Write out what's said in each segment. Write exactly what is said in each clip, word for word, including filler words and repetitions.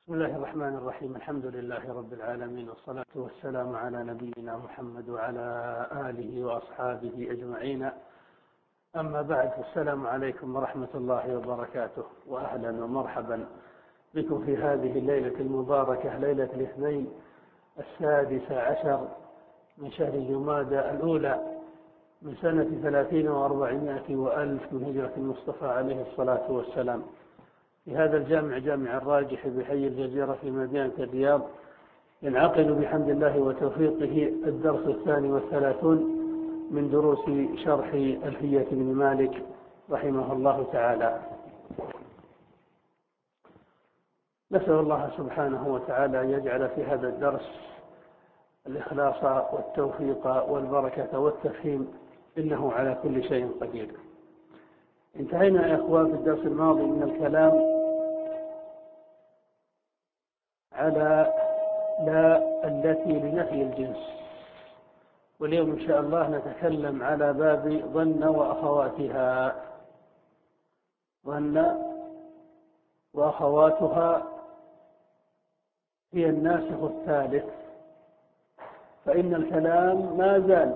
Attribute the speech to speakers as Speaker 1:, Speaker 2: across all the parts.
Speaker 1: بسم الله الرحمن الرحيم. الحمد لله رب العالمين، والصلاة والسلام على نبينا محمد وعلى آله وأصحابه أجمعين. أما بعد، السلام عليكم ورحمة الله وبركاته، وأهلا ومرحبا بكم في هذه الليلة المباركة، ليلة الاثنين السادس عشر من شهر جمادى الأولى من سنة ثلاثين وأربعمائة وألف من هجرة المصطفى عليه الصلاة والسلام، في هذا الجامع جامع الراجح بحي الجزيرة في مدينة الرياض. ينعقد بحمد الله وتوفيقه الدرس الثاني والثلاثون من دروس شرح ألفية بن مالك رحمه الله تعالى. نسأل الله سبحانه وتعالى أن يجعل في هذا الدرس الإخلاص والتوفيق والبركة والتفهيم، إنه على كل شيء قدير. انتهينا يا إخوان في الدرس الماضي من الكلام على لا التي لنفي الجنس، واليوم إن شاء الله نتكلم على باب ظن وأخواتها. ظن وأخواتها هي الناسخ الثالث، فإن الكلام ما زال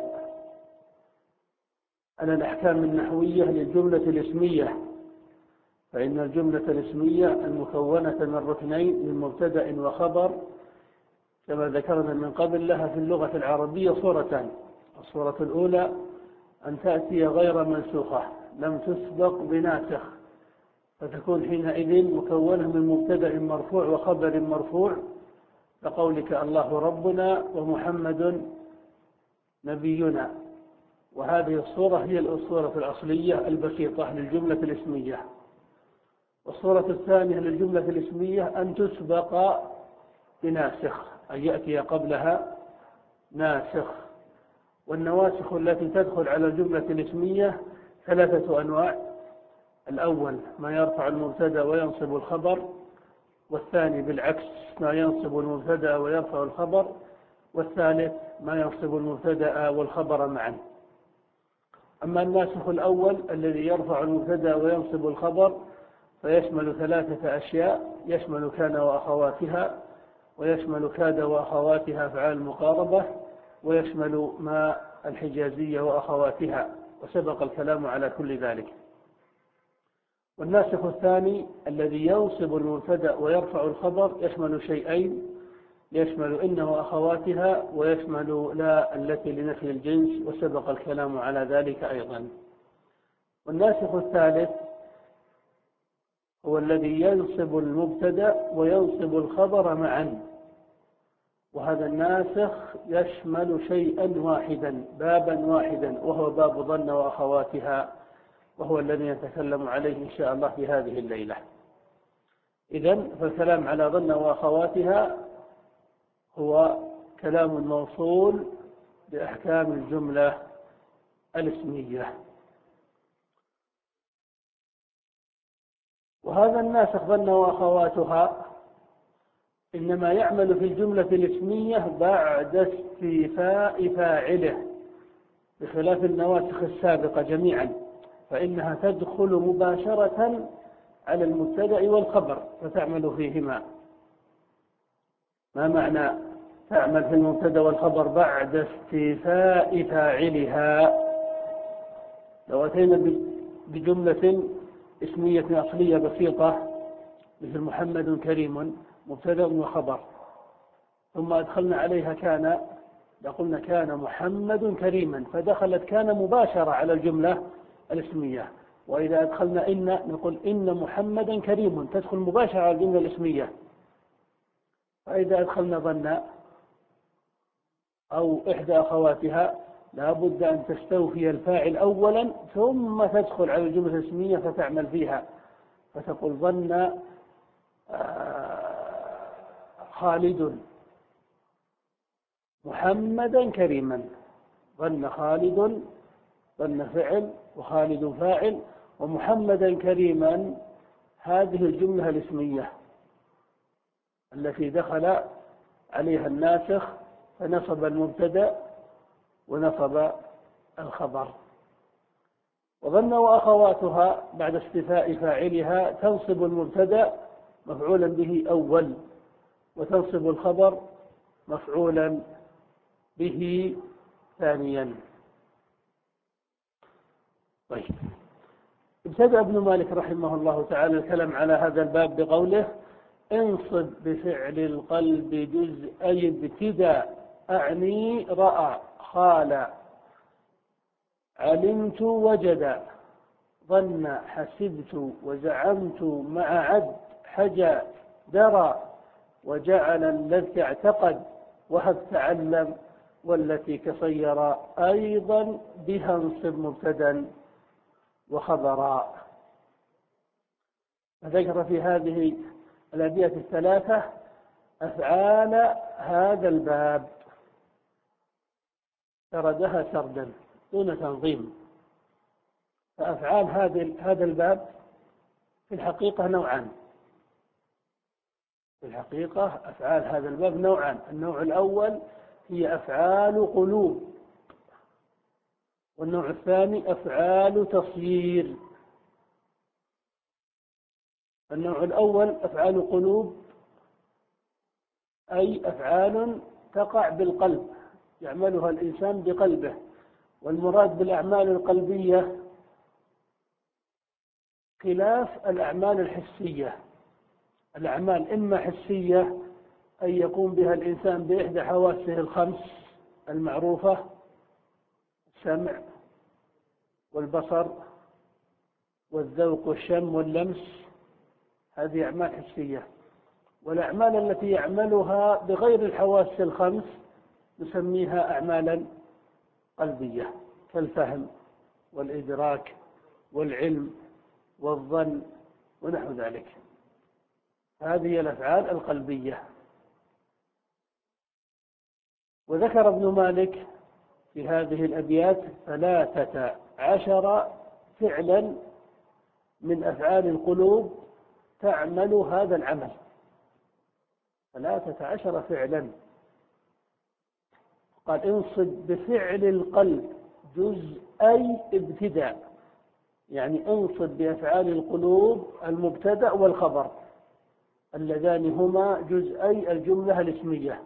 Speaker 1: على الأحكام النحوية للجملة الاسمية، فإن الجملة الاسمية المكونة من ركنين من مبتدأ وخبر كما ذكرنا من قبل لها في اللغة العربية صورتان. الصورة الأولى أن تأتي غير منسوخة لم تسبق بناسخ، فتكون حينئذ مكونة من مبتدأ مرفوع وخبر مرفوع، كقولك الله ربنا ومحمد نبينا. وهذه الصورة هي الصورة الأصلية البسيطة للجملة الاسمية. والصورة الثانية للجملة الاسمية أن تسبق بناسخ، أن يأتي قبلها ناسخ. والنواسخ التي تدخل على الجملة الاسمية ثلاثة أنواع: الأول ما يرفع المبتدأ وينصب الخبر، والثاني بالعكس ما ينصب المبتدأ ويرفع الخبر، والثالث ما ينصب المبتدأ والخبر معا. أما الناسخ الأول الذي يرفع المبتدأ وينصب الخبر فيشمل ثلاثة أشياء: يشمل كان وأخواتها، ويشمل كاد وأخواتها أفعال المقاربة، ويشمل ما الحجازية وأخواتها، وسبق الكلام على كل ذلك. والناسخ الثاني الذي ينصب المبتدأ ويرفع الخبر يشمل شيئين: يشمل إن وأخواتها، ويشمل لا التي لنفي الجنس، وسبق الكلام على ذلك أيضا. والناسخ الثالث هو الذي ينصب المبتدأ وينصب الخبر معا، وهذا الناسخ يشمل شيئا واحدا، بابا واحدا، وهو باب ظن وأخواتها، وهو الذي نتكلم عليه إن شاء الله في هذه الليلة. إذن فالكلام على ظن وأخواتها هو كلام موصول بأحكام الجملة الاسمية. وهذا الناسخ ظن وأخواتها إنما يعمل في الجملة الاسمية بعد استيفاء فاعله، بخلاف النواسخ السابقة جميعا، فإنها تدخل مباشرة على المبتدأ والخبر فتعمل فيهما. ما معنى تعمل في المبتدأ والخبر بعد استيفاء فاعلها؟ لو أتينا بجملة اسمية أصلية بسيطة مثل محمد كريم، مبتدأ وخبر، ثم أدخلنا عليها كان، لقلنا كان محمد كريما، فدخلت كان مباشرة على الجملة الاسمية. وإذا أدخلنا إن نقول إن محمدا كريم، تدخل مباشرة على الجملة الاسمية. فإذا أدخلنا ظن أو إحدى أخواتها لا بد أن تستوفي الفاعل أولا ثم تدخل على الجملة الاسمية فتعمل فيها، فتقول ظن خالد محمدا كريما. ظن خالد، ظن فعل، وخالد فاعل، ومحمدا كريما هذه الجملة الاسمية التي دخل عليها الناسخ فنصب المبتدأ ونصب الخبر. وظن وأخواتها بعد استيفاء فاعلها تنصب المبتدأ مفعولا به أول، وتنصب الخبر مفعولا به ثانيا. طيب، ابتدأ ابن مالك رحمه الله تعالى الكلام على هذا الباب بقوله: انصب بفعل القلب جزء ابتداء، أعني رأى، خال، علمت، وجد، ظن، حسبت، وزعمت، مع عد، حجى، درى، وجعل، الذي اعتقد، وهب، تعلم، والتي كصير، أيضا بها انصب مبتدا وخبرا. ذكر في هذه الأبيات الثلاثة أفعال هذا الباب، سردها سردا دون تنظيم. فأفعال هذا الباب في الحقيقة نوعان. في الحقيقة أفعال هذا الباب نوعان. النوع الأول هي أفعال قلوب، والنوع الثاني أفعال تصيير. النوع الأول أفعال قلوب، أي أفعال تقع بالقلب، يعملها الإنسان بقلبه. والمراد بالأعمال القلبية خلاف الأعمال الحسية. الأعمال إما حسية، أن يقوم بها الإنسان بإحدى حواسه الخمس المعروفة: السمع والبصر والذوق والشم واللمس، هذه أعمال حسية. والأعمال التي يعملها بغير الحواس الخمس نسميها أعمالا قلبية، كالفهم والإدراك والعلم والظن ونحو ذلك. هذه الأفعال القلبية. وذكر ابن مالك في هذه الأبيات ثلاثة عشر فعلا من أفعال القلوب تعمل هذا العمل. ثلاثة عشر فعلا. قال: انصب بفعل القلب جزءي ابتداء، يعني انصب بأفعال القلوب المبتدأ والخبر اللذان هما جزءي الجملة الاسمية.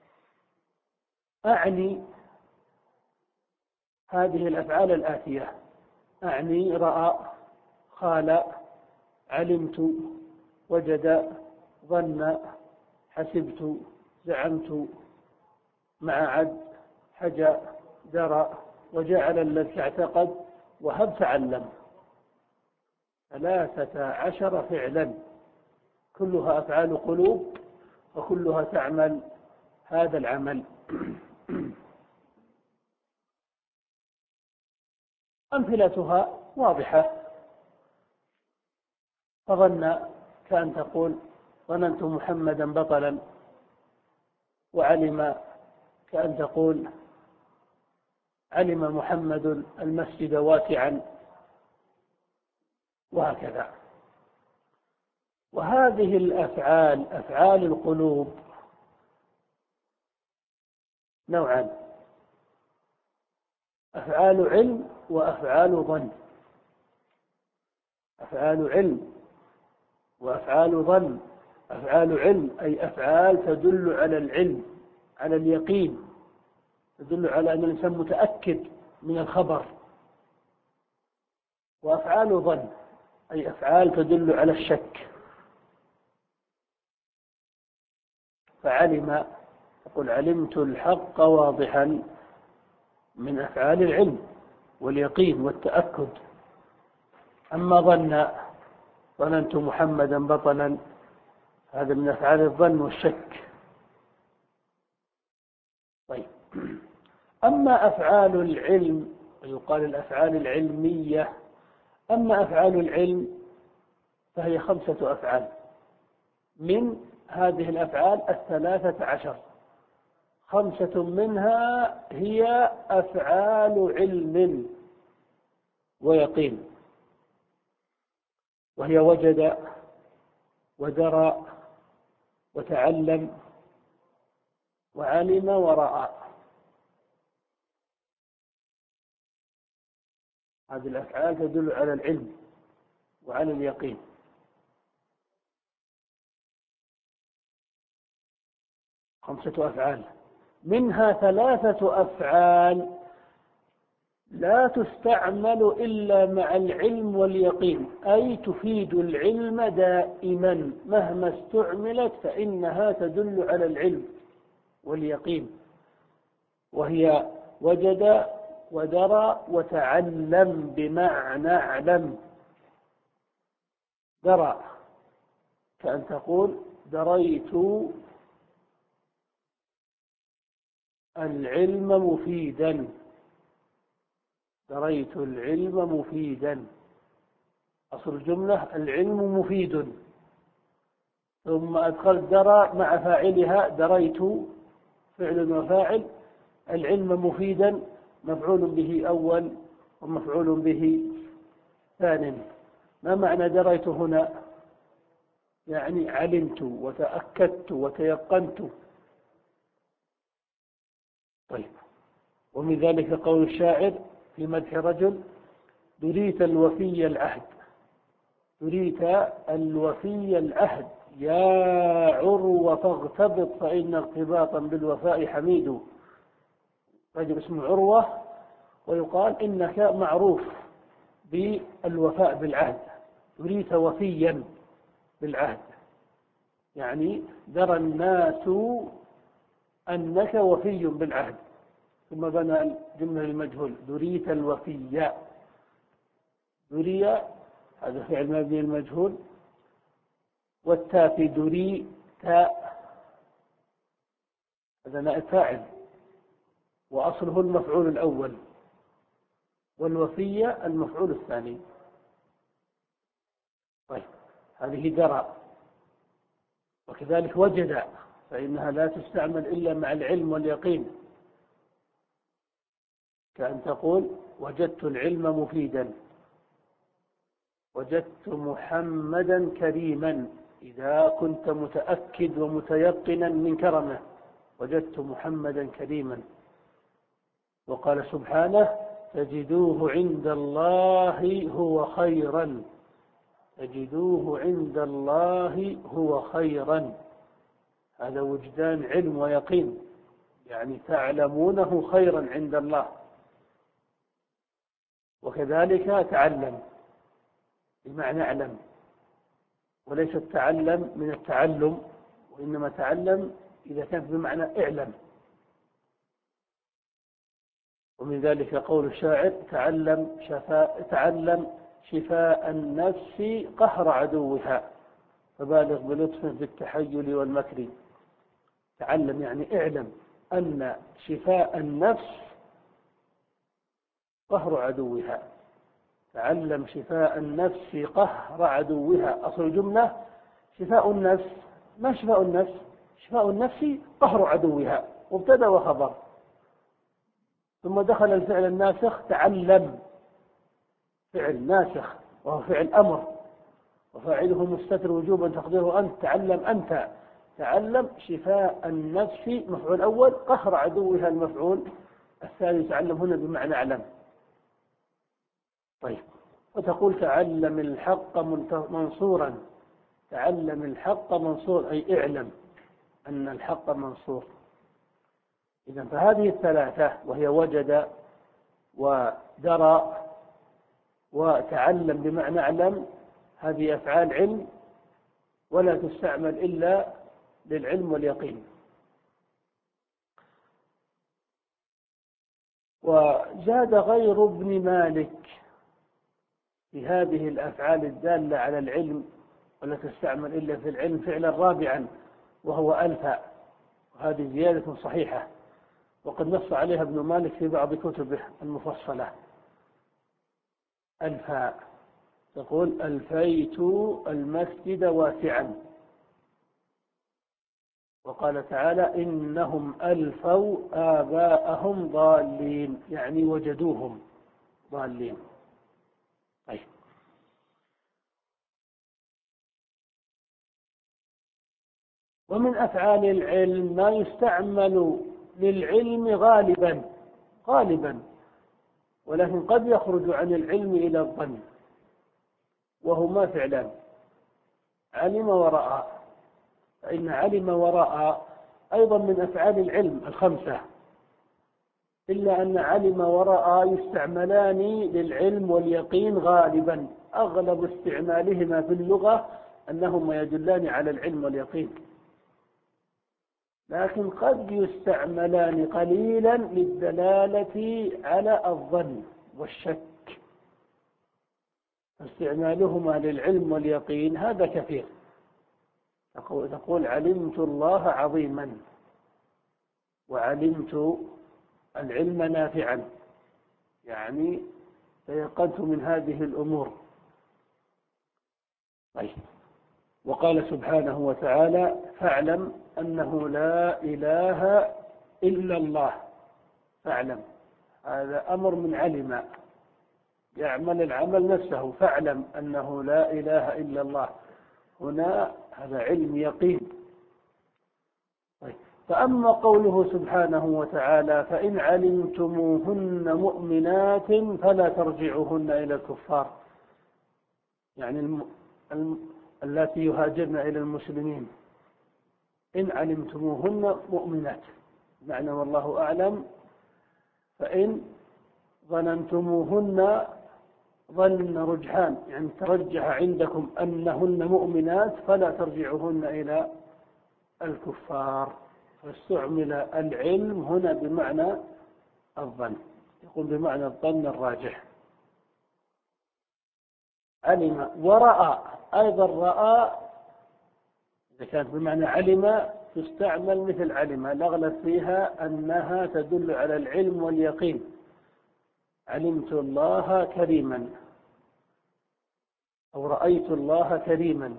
Speaker 1: أعني هذه الأفعال الآتية: أعني رأى، خال، علمت، وجد، ظن، حسبت، زعمت، مع عد، حجى، درى، وجعل، الذي اعتقد، وهب، تعلم. ثلاثة عشر فعلا كلها أفعال قلوب، وكلها تعمل هذا العمل. أمثلتها واضحة. فظن كأن تقول: ظننت محمدا بطلا. وعلم كأن تقول: علم محمد المسجد واسعا. وهكذا. وهذه الأفعال أفعال القلوب نوعان: أفعال علم وأفعال ظن. أفعال علم وأفعال ظن. أفعال علم أي أفعال تدل على العلم، على اليقين، تدل على أن الإنسان متأكد من الخبر. وأفعال ظن أي أفعال تدل على الشك. فعلم يقول: علمت الحق واضحا، من أفعال العلم واليقين والتأكد. أما ظن، ظننت محمدا بطلا، هذا من أفعال الظن والشك. طيب، أما أفعال العلم، يقال الأفعال العلمية. أما أفعال العلم فهي خمسة أفعال. من هذه الأفعال الثلاثة عشر، خمسة منها هي أفعال علم ويقين، وهي وجد، ودرى، وتعلم، وعلم، ورأى. هذه الأفعال تدل على العلم وعلى اليقين. خمسة أفعال، منها ثلاثة أفعال لا تستعمل إلا مع العلم واليقين، أي تفيد العلم دائما مهما استعملت فإنها تدل على العلم واليقين، وهي وجد ودرى وتعلم بمعنى اعلم. درى كأن تقول دريت العلم مفيدا، دريت العلم مفيدا، أصل الجملة العلم مفيد، ثم أدخلت درى مع فاعلها دريت فعل وفاعل، العلم مفيدا مفعول به أول ومفعول به ثان. ما معنى دريت هنا؟ يعني علمت وتأكدت وتيقنت. طيب، ومن ذلك قول الشاعر في مدح رجل: دريت الوفي العهد، دريت الوفي العهد يا عروة فاغتبط فإن ارتباطا بالوفاء حميد. رجل اسمه عروة ويقال إنك معروف بالوفاء بالعهد، دريت وفيا بالعهد، يعني درى الناس أنك وفي بالعهد. ثم بنى الجملة المجهول: دريت الوفي، دري هذا فعل مبني المجهول، والتاء في دري تاء هذا نائب فاعل وأصله المفعول الأول، والوفي المفعول الثاني. طيب، هذه درى. وكذلك وجد، فإنها لا تستعمل إلا مع العلم واليقين، كأن تقول وجدت العلم مفيدا، وجدت محمدا كريما، إذا كنت متأكد ومتيقنا من كرمه وجدت محمدا كريما. وقال سبحانه: تجدوه عند الله هو خيرا، تجدوه عند الله هو خيرا، هذا وجدان علم ويقين، يعني تعلمونه خيرا عند الله. وكذلك تعلم بمعنى اعلم، وليس التعلم من التعلم، وإنما تعلم إذا كان بمعنى اعلم. ومن ذلك قول الشاعر: تعلم شفاء تعلم شفاء النفس قهر عدوها، فبالغ بلطف في التحيل والمكر. تعلم يعني اعلم أن شفاء النفس قهر عدوها، تعلم شفاء النفس قهر عدوها. أصل الجملة شفاء النفس، ما شفاء النفس؟ شفاء النفس قهر عدوها، مبتدأ وخبر، ثم دخل الفعل الناسخ تعلم، فعل ناسخ وهو فعل أمر، وفاعله مستتر وجوبا تقديره أنت، تعلم أنت، تعلم شفاء النفس مفعول أول، قهر عدوها المفعول الثاني. تعلم هنا بمعنى اعلم. طيب، وتقول تعلم الحق منصورا، تعلم الحق منصور أي اعلم أن الحق منصور. إذن فهذه الثلاثة وهي وجد ودرى وتعلم بمعنى اعلم، هذه أفعال علم ولا تستعمل إلا للعلم واليقين. وزاد غير ابن مالك في هذه الأفعال الدالة على العلم ولا تستعمل إلا في العلم فعلا رابعا، وهو ألفا، وهذه زيادة صحيحة، وقد نص عليها ابن مالك في بعض كتبه المفصلة. ألفا تقول: ألفيت المسجد واسعا. وقال تعالى: إنهم ألفوا آباءهم ضالين، يعني وجدوهم ضالين. طيب، ومن أفعال العلم ما يستعمل للعلم غالبا غالبا ولكن قد يخرج عن العلم إلى الظن، وهما فعلان: علم ورأى. فإن علم ورأى أيضا من أفعال العلم الخمسة، إلا أن علم ورأى يستعملان للعلم واليقين غالبا، أغلب استعمالهما في اللغة أنهما يدلان على العلم واليقين، لكن قد يستعملان قليلا للدلالة على الظن والشك. استعمالهما للعلم واليقين هذا كثير. تقول علمت الله عظيما، وعلمت العلم نافعا، يعني تيقنت من هذه الأمور. طيب، وقال سبحانه وتعالى فاعلم أنه لا إله إلا الله. فاعلم، هذا أمر من علم، يعمل العمل نفسه. فاعلم أنه لا إله إلا الله، هنا هذا علم يقين. طيب، فأما قوله سبحانه وتعالى فإن علمتموهن مؤمنات فلا ترجعوهن إلى الكفار، يعني الم... الم... التي يهاجرن إلى المسلمين، إن علمتموهن مؤمنات، معنى والله أعلم. فإن ظننتموهن ظن رجحان، يعني ترجح عندكم أنهن مؤمنات فلا ترجعوهن إلى الكفار، فاستعمل العلم هنا بمعنى الظن، يقول بمعنى الظن الراجح. علم ورأى، أيضا رأى إذا كانت بمعنى علم تستعمل مثل علم، الأغلب فيها أنها تدل على العلم واليقين. علمت الله كريما، أو رأيت الله كريما،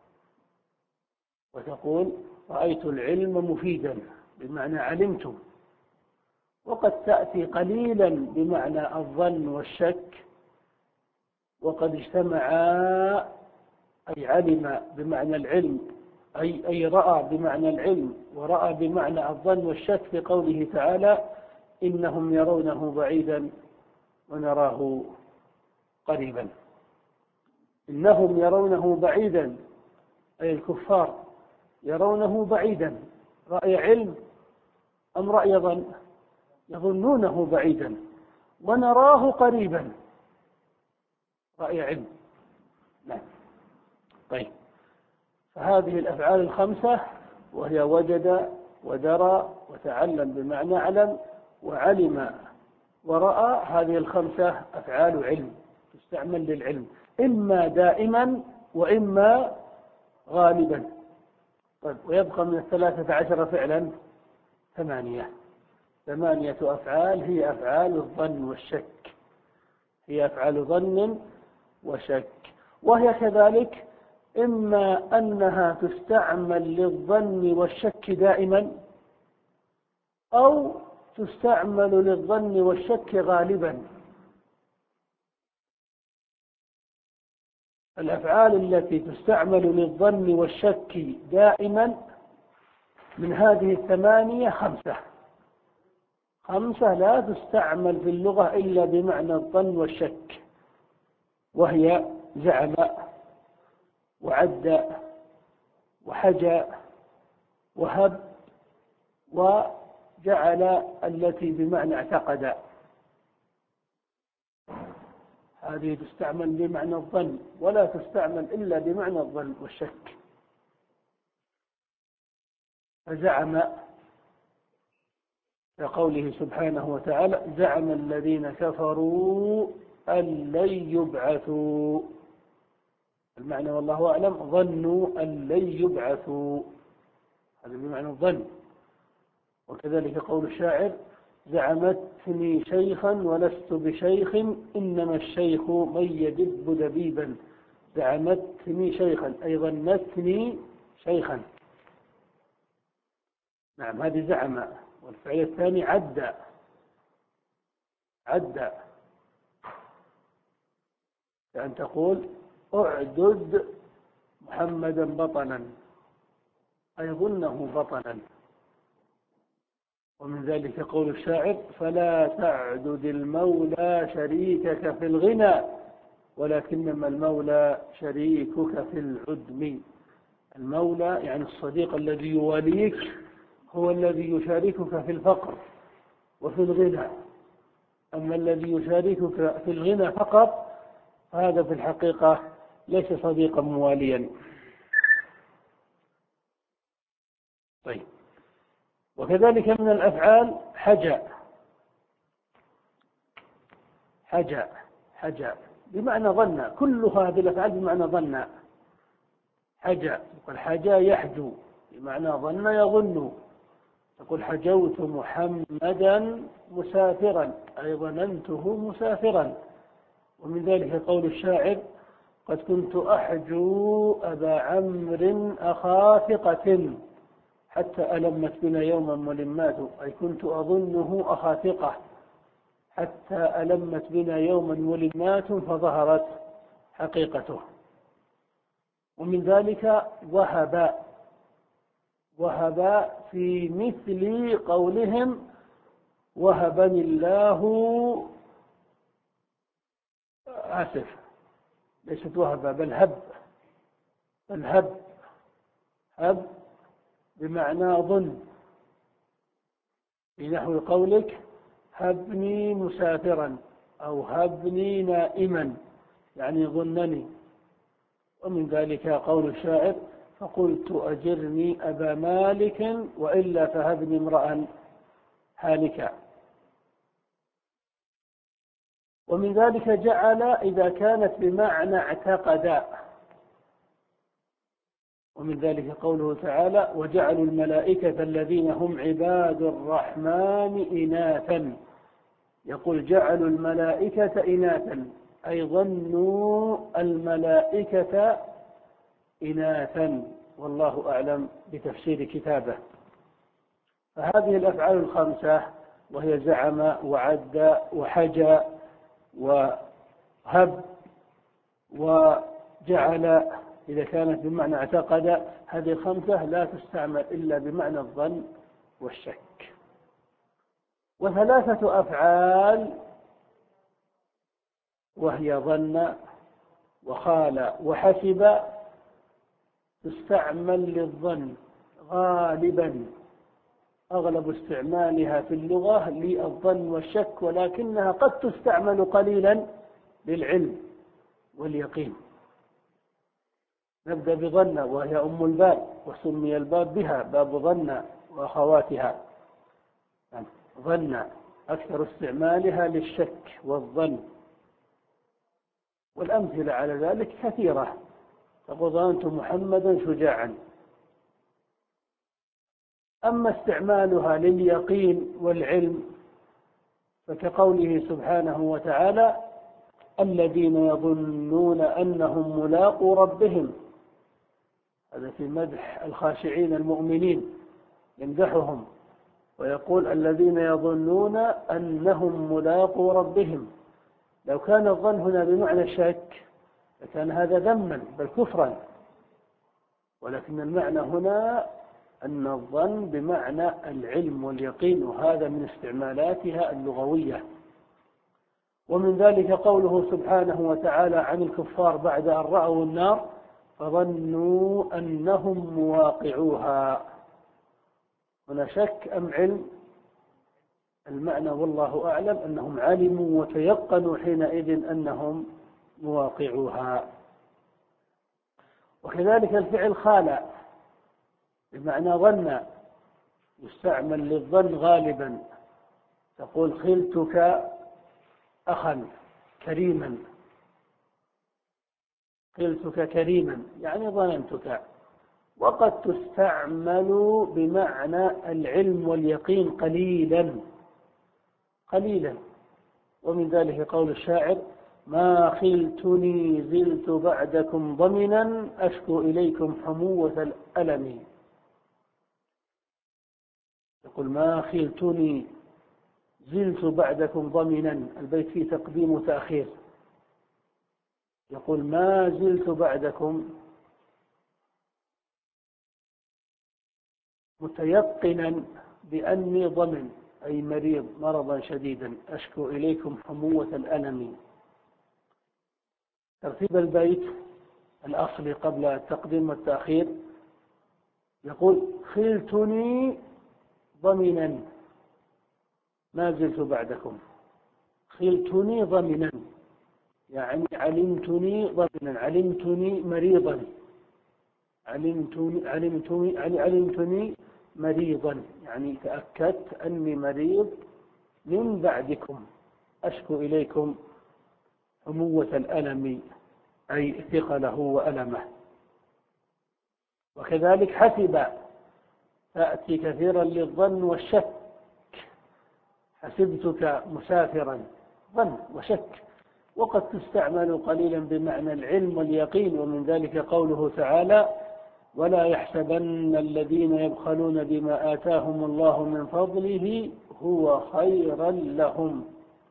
Speaker 1: وتقول رأيت العلم مفيدا بمعنى علمت. وقد تأتي قليلا بمعنى الظن والشك، وقد اجتمعا، أي علم بمعنى العلم، أي, أي رأى بمعنى العلم ورأى بمعنى الظن والشك في قوله تعالى إنهم يرونه بعيدا ونراه قريبا. إنهم يرونه بعيدا، أي الكفار يرونه بعيدا، رأي علم أم رأي ظن؟ يظنونه بعيدا. ونراه قريبا، رأي علم. نعم. طيب، فهذه الأفعال الخمسة، وهي وجد ودرى وتعلم بمعنى علم وعلم ورأى، هذه الخمسة أفعال علم تستعمل للعلم، إما دائما وإما غالبا. طيب، ويبقى من الثلاثة عشر فعلا ثمانية ثمانية أفعال، هي أفعال الظن والشك، هي أفعال ظن وشك. وهي كذلك إما أنها تستعمل للظن والشك دائما، أو تستعمل للظن والشك غالبا. الأفعال التي تستعمل للظن والشك دائما من هذه الثمانية خمسة خمسة لا تستعمل في اللغة إلا بمعنى الظن والشك، وهي زعم وعد وحجى وهب وجعل التي بمعنى اعتقد. هذه تستعمل بمعنى الظن ولا تستعمل إلا بمعنى الظن والشك. فزعم كقوله سبحانه وتعالى زعم الذين كفروا أن لن يبعثوا، المعنى والله أعلم ظنوا أن لن يبعثوا، هذا بمعنى الظن. وكذلك قول الشاعر زعمتني شيخا ولست بشيخ إنما الشيخ من يدب دبيبا. زعمتني شيخا أي ظنتني شيخا. نعم، هذه زعم. والفعل الثاني عد عد كأن تقول اعدد محمدا بطلا، أي ظنه بطلا. ومن ذلك قول الشاعر فلا تعدد المولى شريكك في الغنى ولكنما المولى شريكك في العدم. المولى يعني الصديق الذي يواليك هو الذي يشاركك في الفقر وفي الغنى. أما الذي يشاركك في الغنى فقط فهذا في الحقيقة ليس صديقا مواليا. طيب، وكذلك من الأفعال حجى. حجى حجى بمعنى ظن، كل هذه الأفعال بمعنى ظن. حجى، يقول حجى يحجو بمعنى ظن يظن. تقول حجوت محمدا مسافرا، أي ظننته مسافرا. ومن ذلك قول الشاعر: قد كنت أحجو أبا عمرو أخا ثقة حتى ألمت بنا يوما ملمات، أي كنت أظنه أخا ثقة حتى ألمت بنا يوما ملمات فظهرت حقيقته. ومن ذلك وهب. وهب في مثل قولهم وهبني الله، آسف ليست وهب بل هب، بل هب هب بمعنى ظن، في نحو قولك هبني مسافرا أو هبني نائما، يعني ظنني. ومن ذلك قول الشاعر: فقلت أجرني أبا مالك وإلا فهبني امرأ هالكا. ومن ذلك جعل إذا كانت بمعنى اعتقد. ومن ذلك قوله تعالى: وجعلوا الملائكة الذين هم عباد الرحمن إناثا. يقول جعلوا الملائكة إناثا، أي ظنوا الملائكة إناثا، والله أعلم بتفسير كتابه. فهذه الأفعال الخمسة وهي زعم وعد وحجى وهب وجعل إذا كانت بمعنى اعتقد، هذه الخمسة لا تستعمل إلا بمعنى الظن والشك. وثلاثة أفعال وهي ظن وخال وحسب تستعمل للظن غالبا، أغلب استعمالها في اللغة للظن والشك، ولكنها قد تستعمل قليلا للعلم واليقين. نبدأ بظن وهي أم الباب، وسمي الباب بها باب ظن وأخواتها. يعني ظن أكثر استعمالها للشك والظن، والأمثلة على ذلك كثيرة. تقول ظننت محمدا شجاعا. أما استعمالها لليقين والعلم فكقوله سبحانه وتعالى: الذين يظنون أنهم ملاقو ربهم. هذا في مدح الخاشعين المؤمنين، يمدحهم ويقول: الذين يظنون أنهم ملاقو ربهم. لو كان الظن هنا بمعنى الشك لكان هذا ذما بل كفرا، ولكن المعنى هنا أن الظن بمعنى العلم واليقين، وهذا من استعمالاتها اللغوية. ومن ذلك قوله سبحانه وتعالى عن الكفار بعد أن رأوا النار: فظنوا أنهم مواقعوها. هنا شك أم علم؟ المعنى والله أعلم أنهم علموا وتيقنوا حينئذ أنهم مواقعوها. وكذلك الفعل خال بمعنى ظن، يستعمل للظن غالبا. تقول خلتك أخا كريما، خلتك كريما يعني ظننتك. وقد تستعمل بمعنى العلم واليقين قليلا قليلا. ومن ذلك قول الشاعر: ما خلتني زلت بعدكم ضمنا أشكو إليكم حموة الألم. يقول ما خلتني زلت بعدكم ضمنا، البيت فيه تقديم وتأخير. يقول ما زلت بعدكم متيقنا بأني ضمن، أي مريض مرضا شديدا، أشكو إليكم حموة الألم. ترتيب البيت الأصلي قبل التقديم والتأخير يقول: خلتني ضمنا ما زلت بعدكم، خلتني ضمنا يعني علمتني ضمنا، علمتني مريضا، علمتني علمتني يعني علمتني مريضا، يعني تأكدت أني مريض من بعدكم، أشكو إليكم عموة الألم أي ثقله وألمه. وكذلك حسب تأتي كثيرا للظن والشك، حسبتك مسافرا، ظن وشك، وقد تستعمل قليلا بمعنى العلم واليقين، ومن ذلك قوله تعالى ولا يحسبن الذين يبخلون بما آتاهم الله من فضله هو خيرا لهم،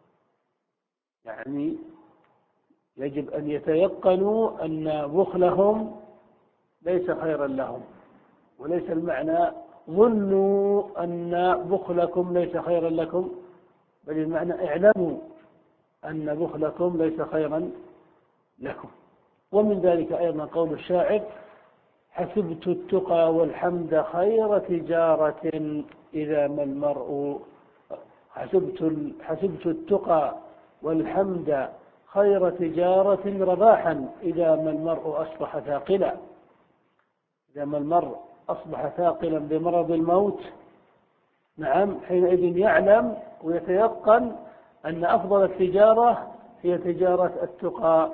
Speaker 1: يعني يجب أن يتيقنوا أن بخلهم ليس خيرا لهم، وليس المعنى ظنوا أن بخلكم ليس خيرا لكم، بل المعنى اعلموا أن بخلكم ليس خيرا لكم. ومن ذلك أيضا قول الشاعر حسبت التقى والحمد خير تجارة إذا ما المرء حسبت حسبت التقى والحمد خير تجارة رباحا إذا ما المرء أصبح ثاقلا، إذا ما المرء أصبح ثاقلا بمرض الموت، نعم حينئذ يعلم ويتيقن أن أفضل التجارة هي تجارة التقى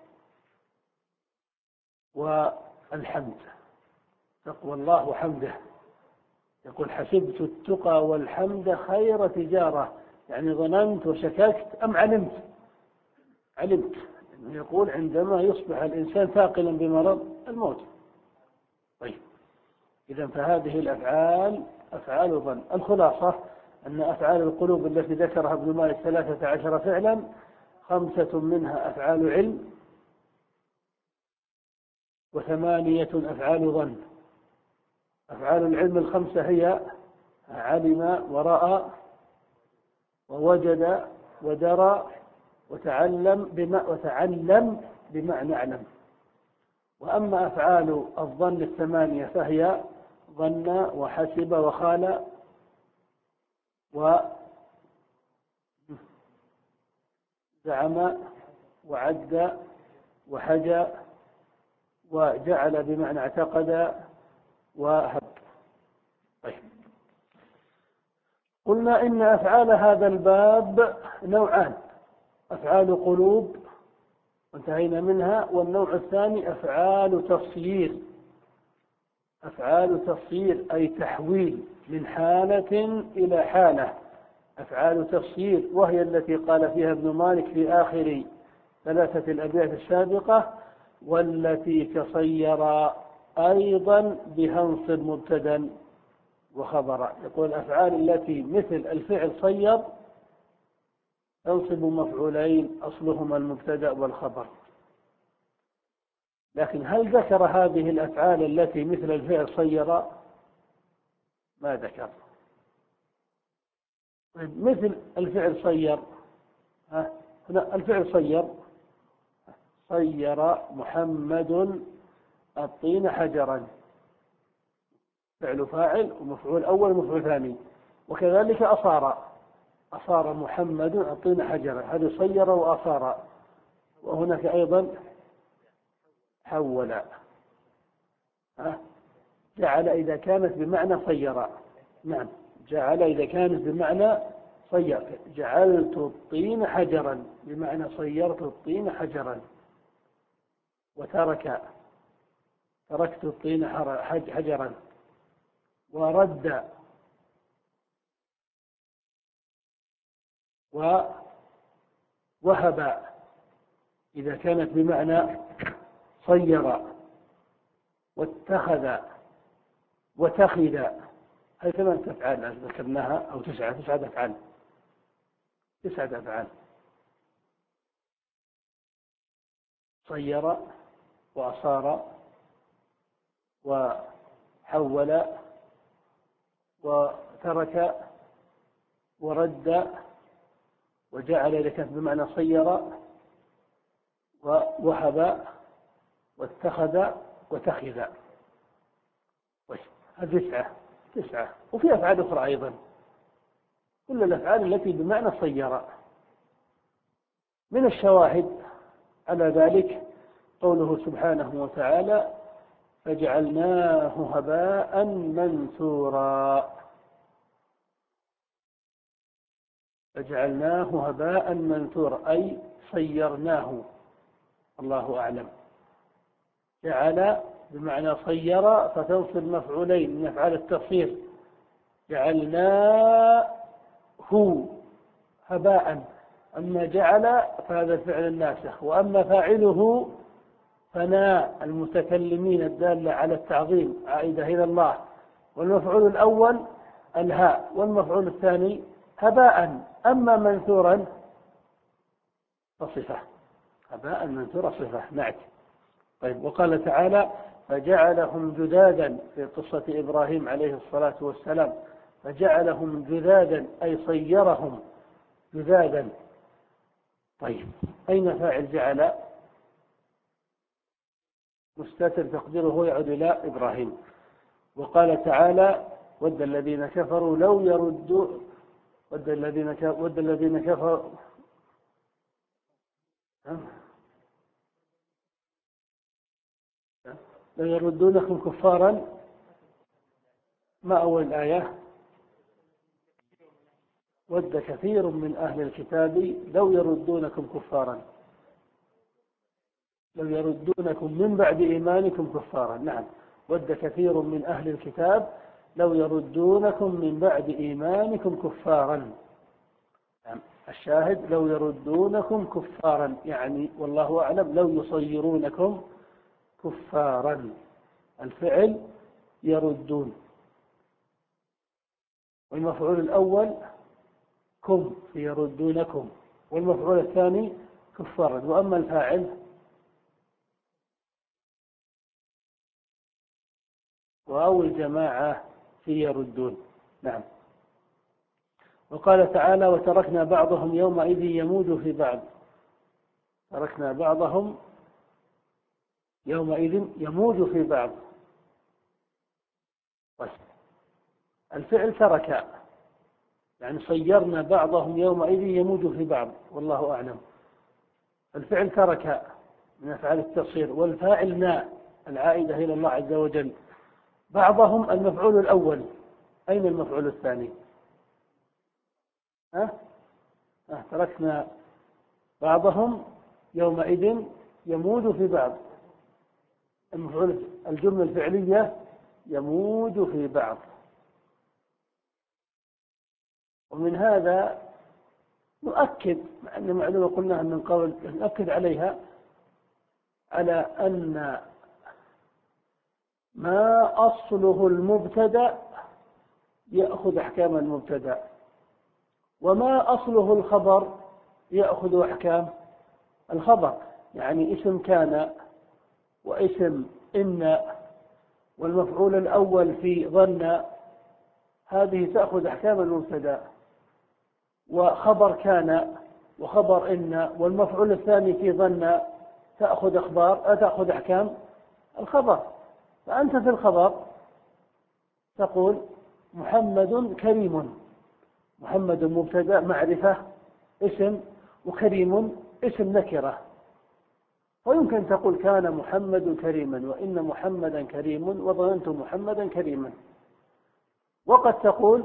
Speaker 1: والحمد، تقوى الله وحمده. يقول حسبت التقى والحمد خير تجارة، يعني ظننت وشككت أم علمت؟ علمت. يقول عندما يصبح الإنسان ثاقلا بمرض الموت. طيب إذا فهذه الأفعال أفعال ظن. الخلاصة أن أفعال القلوب التي ذكرها ابن مالك ثلاثة عشر فعلا، خمسة منها أفعال علم، وثمانية أفعال ظن. أفعال العلم الخمسة هي علم ورأى ووجد ودرى وتعلم بما وتعلم بمعنى اعلم. وأما أفعال الظن الثمانية فهي ظن وحسب وخال وزعم وعد وحجى وجعل بمعنى اعتقد وهب. طيب قلنا إن أفعال هذا الباب نوعان، أفعال قلوب وانتهينا منها، والنوع الثاني أفعال تصيير. أفعال تصيير أي تحويل من حالة إلى حالة، أفعال تصيير، وهي التي قال فيها ابن مالك في آخر ثلاثة الأبيات السابقة والتي تصير أيضا بهنصب مبتدا وخبرا. يقول الأفعال التي مثل الفعل صير تنصب مفعولين أصلهما المبتدا والخبر. لكن هل ذكر هذه الأفعال التي مثل الفعل صير؟ ما ذكر. مثل الفعل صير، ها الفعل صير صير محمد الطين حجرا، فعل فاعل ومفعول أول ومفعول ثاني. وكذلك أصار، أصار محمد الطين حجرا، هذا صير وأصار. وهناك أيضا حول، ها جعل إذا كانت بمعنى صير، نعم جعل إذا كانت بمعنى صير، جعلت الطين حجرا بمعنى صيرت الطين حجرا. وترك، تركت الطين حجرا. ورد، ووهب إذا كانت بمعنى صير. واتخذ وتخذ، هذه ثمان أفعال ذكرناها، أو تسعة تسعة أفعال تسعة أفعال صير وأصار وحول وترك ورد وجعل إذا كانت بمعنى صير ووهب واتخذ وتخذ. هذه تسعة. تسعة، وفي أفعال أخرى أيضا، كل الأفعال التي بمعنى صير. من الشواهد على ذلك قوله سبحانه وتعالى: فجعلناه هباء منثورا. فجعلناه هباء منثورا أي صيرناه، الله أعلم. جعل بمعنى صير، فتنصب مفعولين من أفعال التصير. جعلناه هباء، أما جعل فهذا الفعل الناسخ، وأما فاعله فناء المتكلمين الدالة على التعظيم عائدة إلى الله، والمفعول الأول الهاء، والمفعول الثاني هباء. أما منثورا فصفة، هباء منثورا صفة نعت. طيب، وقال تعالى: فجعلهم جذاذا في قصة إبراهيم عليه الصلاة والسلام. فجعلهم جذاذا أي صيرهم جذاذا. طيب، أين فاعل جعل؟ مستتر تقديره يعود إلى إبراهيم. وقال تعالى: ود الذين كفروا لو يردوا ود الذين كفروا ود الذين كفروا لو يردونكم كفارا. ما أول الآية؟ ود كثير من أهل الكتاب لو يردونكم كفارا لو يردونكم من بعد إيمانكم كفارا. نعم، ود كثير من أهل الكتاب لو يردونكم من بعد إيمانكم كفارا. نعم، الشاهد لو يردونكم كفارا، يعني والله أعلم لو يصيرونكم كفارا. الفعل يردون، والمفعول الأول كم يردونكم، والمفعول الثاني كفارا. وأما الفاعل واو الجماعة في يردون. نعم. وقال تعالى: وتركنا بعضهم يومئذ يموج في بعض. تركنا بعضهم يومئذ يموج في بعض. الفعل ترك، يعني صيرنا بعضهم يومئذ يموج في بعض، والله أعلم. الفعل ترك من أفعال التصير، والفاعل نا العائدة إلى الله عز وجل. بعضهم المفعول الأول، أين المفعول الثاني؟ ها؟ أه؟ تركنا بعضهم يومئذ يموج في بعض. المفعول الجملة الفعلية يموج في بعض. ومن هذا نؤكد، مع أن معلومة قلناها من قبل، نؤكد عليها، على أن ما أصله المبتدأ يأخذ أحكام المبتدأ، وما أصله الخبر يأخذ أحكام الخبر. يعني اسم كان واسم إن والمفعول الأول في ظن، هذه تأخذ أحكام المبتدأ. وخبر كان وخبر إن والمفعول الثاني في ظن تأخذ أخبار تأخذ أحكام الخبر. فأنت في الخبر تقول محمد كريم. محمد مبتدأ معرفة اسم، وكريم اسم نكرة. ويمكن تقول كان محمد كريما، وإن محمدا كريم، وظننت محمدا كريما. وقد تقول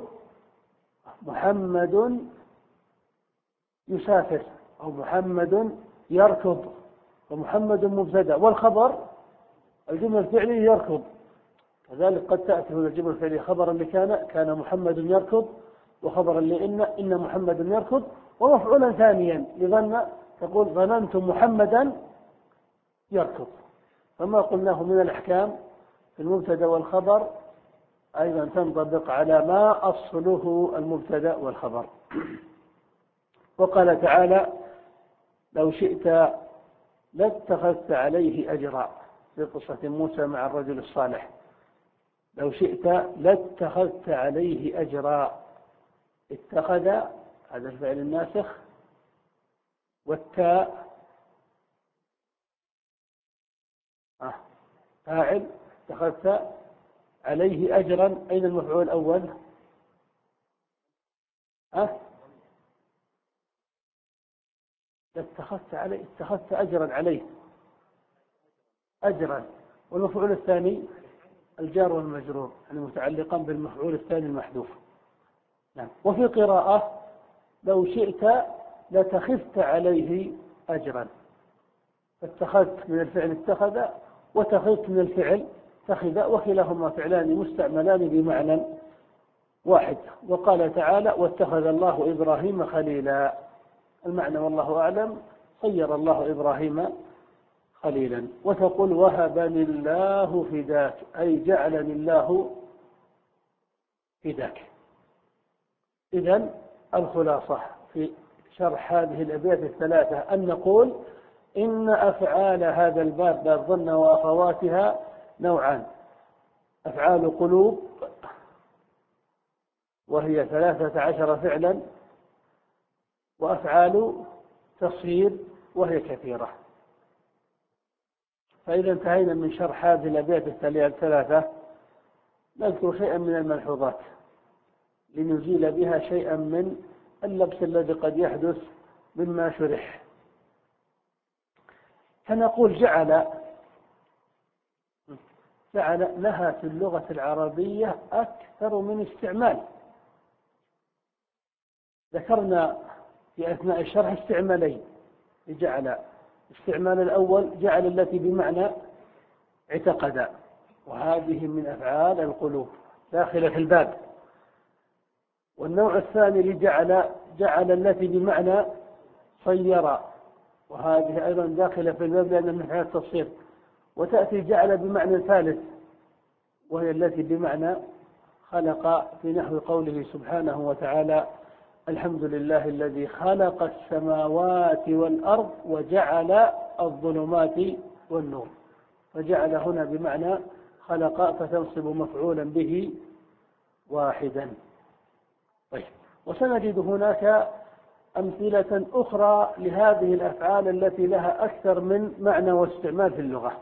Speaker 1: محمد يسافر، أو محمد يركض، ومحمد مبتدأ، والخبر الجملة الفعلية يركض. كذلك قد تأتي من الجملة الفعلية خبرا لكان، كان محمد يركض، وخبرا لإن، إن محمد يركض، ومفعولا ثانيا لظن تقول ظننت محمدا يركض. فما قلناه من الأحكام في المبتدأ والخبر أيضا تنطبق على ما أصله المبتدأ والخبر. وقال تعالى: لو شئت لاتخذت عليه أجرا، في قصة موسى مع الرجل الصالح. لو شئت لاتخذت عليه أجرا. اتخذ هذا الفعل الناسخ، والتاء آه. فاعل اتخذت عليه أجرا، أين المفعول الأول؟ أه؟ اتخذت عليه، اتخذت أجرا عليه، أجرا. والمفعول الثاني الجار والمجرور، يعني متعلقا بالمفعول الثاني المحذوف. نعم. وفي قراءة لو شئت لتخذت عليه أجرا، فاتخذت من الفعل اتخذ، وتخذت من الفعل تخذ، وكلاهما فعلان مستعملان بمعنى واحد. وقال تعالى واتخذ الله إبراهيم خليلا، المعنى والله أعلم صير الله إبراهيم خليلا. وتقول وهبني الله فداك، أي جعلني الله فداك. إذن الخلاصة في شرح هذه الأبيات الثلاثة أن نقول إن أفعال هذا الباب، باب ظن وأخواتها، نوعان: أفعال قلوب وهي ثلاثة عشر فعلا، وأفعال تصير وهي كثيرة. فإذا انتهينا من شرح هذه الأبيات الثلاثة نذكر شيئا من الملحوظات لنزيل بها شيئا من اللبس الذي قد يحدث مما شرح. فنقول جعل جعل لها في اللغة العربية أكثر من استعمال. ذكرنا في أثناء الشرح استعمالين لجعل. الاستعمال الأول جعل التي بمعنى اعتقد، وهذه من أفعال القلوب داخلة في الباب. والنوع الثاني لجعل جعل التي بمعنى صير، وهذه أيضا داخلة في الباب لأن من أفعال التصير. وتأتي جعل بمعنى ثالث وهي التي بمعنى خلق، في نحو قوله سبحانه وتعالى الحمد لله الذي خلق السماوات والأرض وجعل الظلمات والنور. فجعل هنا بمعنى خلق فتنصب مفعولا به واحدا. طيب، وسنجد هناك أمثلة أخرى لهذه الأفعال التي لها أكثر من معنى واستعمال في اللغة.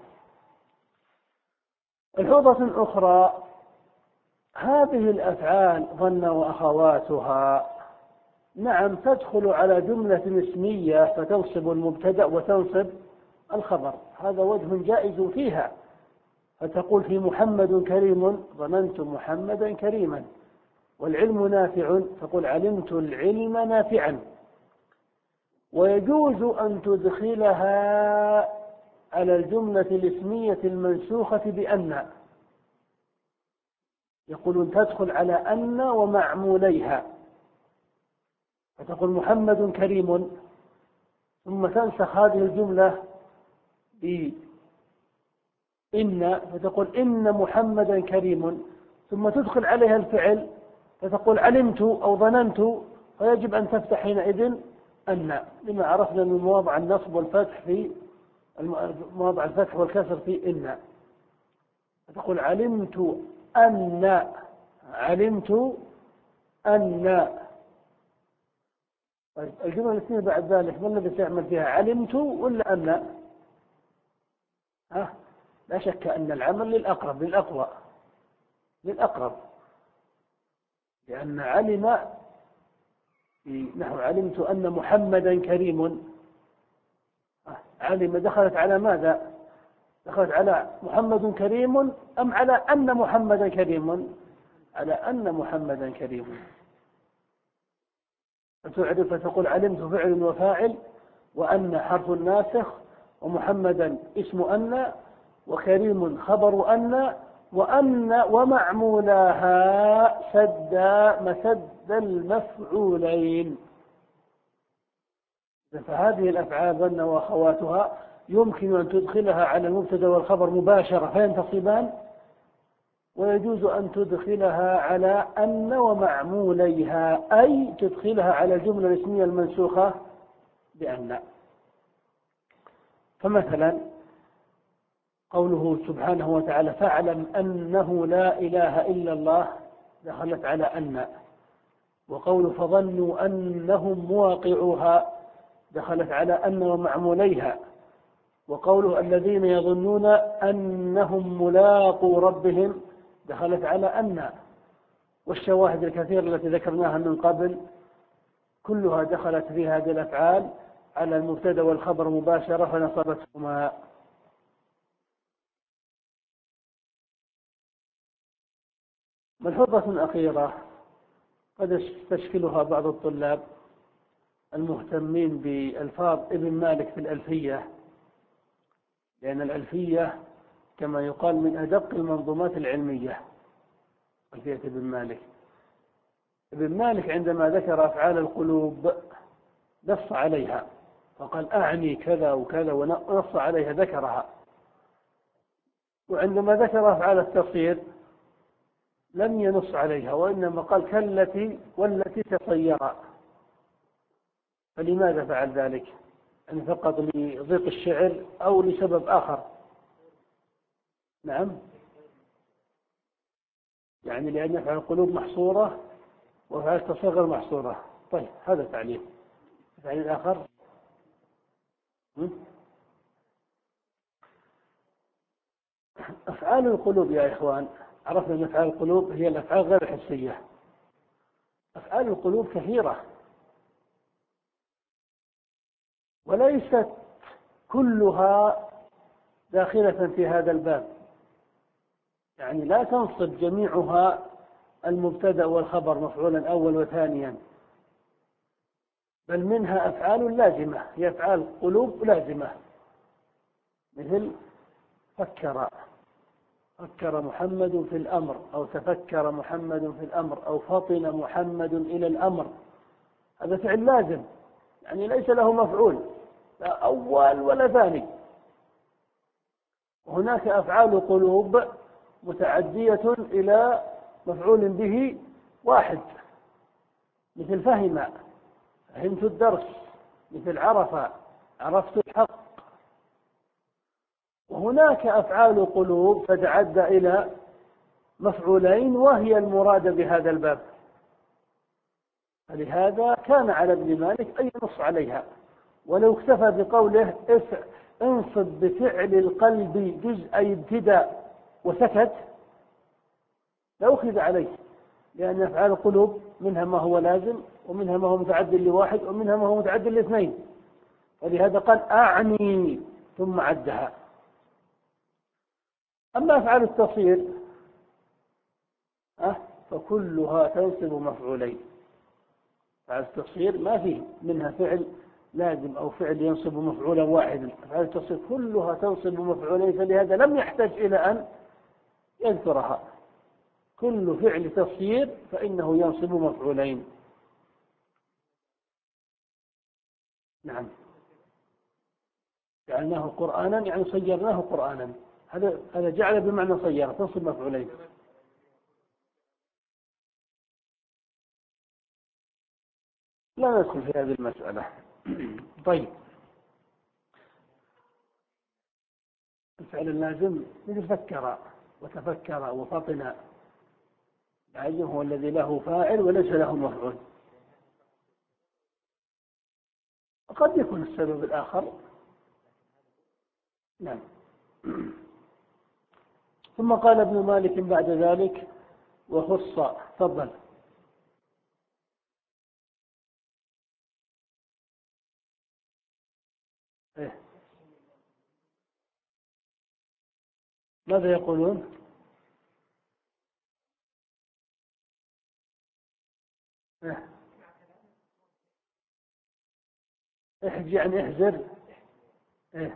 Speaker 1: ملحوظة أخرى: هذه الأفعال ظن وأخواتها نعم تدخل على جملة اسمية فتنصب المبتدأ وتنصب الخبر، هذا وجه جائز فيها. فتقول في محمد كريم ظننت محمدا كريما، والعلم نافع تقول علمت العلم نافعا. ويجوز أن تدخلها على الجملة الاسمية المنسوخة بأن، يقولون تدخل على أن ومعموليها، فتقول محمد كريم ثم تنسخ هذه الجملة بإن فتقول إن محمدا كريم، ثم تدخل عليها الفعل فتقول علمت أو ظننت، فيجب أن تفتح حينئذ أن، لما عرفنا من مواضع النصب والفتح في مواضع الفتح والكسر في إن. فتقول علمت أن علمت أن. طيب، الجملة الاسمية بعد ذلك ما الذي سيعمل فيها، علمت ولا أن؟ ها؟ لا شك أن العمل للأقرب للأقوى للأقرب، لأن علم في نحو علمت أن محمدا كريم، علم دخلت على ماذا؟ دخلت على محمد كريم أم على أن محمدا كريم؟ على أن محمدا كريم. فتعرف فتقول علمت فعل وفاعل، وأن حرف ناسخ، ومحمدا اسم أن، وكريم خبر أن، وأن ومعمولاها سد مسد المفعولين. فهذه الأفعال ظن وأخواتها يمكن أن تدخلها على المبتدأ والخبر مباشرة فينتصبان، ويجوز أن تدخلها على أن ومعموليها، أي تدخلها على الجملة الاسمية المنسوخة بأن. فمثلا قوله سبحانه وتعالى فاعلم أنه لا إله إلا الله دخلت على أن، وقوله فظنوا أنهم مواقعوها دخلت على أن ومعموليها، وقوله الذين يظنون أنهم ملاقو ربهم دخلت على أن، والشواهد الكثيرة التي ذكرناها من قبل كلها دخلت في هذه الأفعال على المبتدأ والخبر مباشرة فنصبتهما. ملحوظة أخيرة قد يستشكلها بعض الطلاب المهتمين بألفاظ ابن مالك في الألفية، لأن الألفية كما يقال من أدق المنظومات العلمية، ألفية ابن مالك. ابن مالك عندما ذكر أفعال القلوب نص عليها فقال أعني كذا وكذا ونص عليها ذكرها، وعندما ذكر أفعال التصير لم ينص عليها وإنما قال كالتي والتي تصيرا. فلماذا فعل ذلك؟ يعني فقط لضيق الشعر أو لسبب آخر؟ نعم، يعني لأن أفعال القلوب محصورة وأفعال التصير غير محصورة. طيب هذا تعليل. تعليل آخر. أفعال القلوب يا إخوان، عرفنا أن أفعال القلوب هي الأفعال غير الحسية. أفعال القلوب كثيرة وليست كلها داخلة في هذا الباب، يعني لا تنصب جميعها المبتدأ والخبر مفعولا أول وثانيا، بل منها أفعال لازمة، هي أفعال قلوب لازمة، مثل فكر فكر محمد في الأمر، أو تفكر محمد في الأمر، أو فطن محمد إلى الأمر. هذا فعل لازم، يعني ليس له مفعول لا أول ولا ثاني. وهناك أفعال قلوب متعدية إلى مفعول به واحد، مثل فهم فهمت الدرس، مثل عرف عرفت الحق. وهناك أفعال قلوب تتعدى إلى مفعولين وهي المراد بهذا الباب، فلهذا كان على ابن مالك أن ينص عليها، ولو اكتفى بقوله انصب بفعل القلب جزء ابتداء وسكت لأخذ عليه، لأن أفعال القلوب منها ما هو لازم ومنها ما هو متعد لواحد ومنها ما هو متعد لاثنين، ولهذا قال أعني ثم عدها. أما أفعال التصير أه فكلها تنصب مفعولين. أفعال التصير ما فيه منها فعل لازم أو فعل ينصب مفعولا واحدا، أفعال التصير كلها تنصب مفعولين، فلهذا لم يحتاج إلى أن يذكرها. كل فعل تصير فإنه ينصب مفعولين. نعم، جعلناه قرآنا يعني صيرناه قرآنا، هذا هذا جعل بمعنى صير، تنصب مفعولين. لا ندخل في هذه المسألة. طيب، الفعل اللازم مثل فكر وتفكر وفطن، العجم هو الذي له فاعل وليس له مفعول. قد يكون السبب الآخر. نعم. ثم قال ابن مالك بعد ذلك وخص. تفضل. إيه؟ ماذا يقولون؟ إيه؟ احج يعني احذر. إيه؟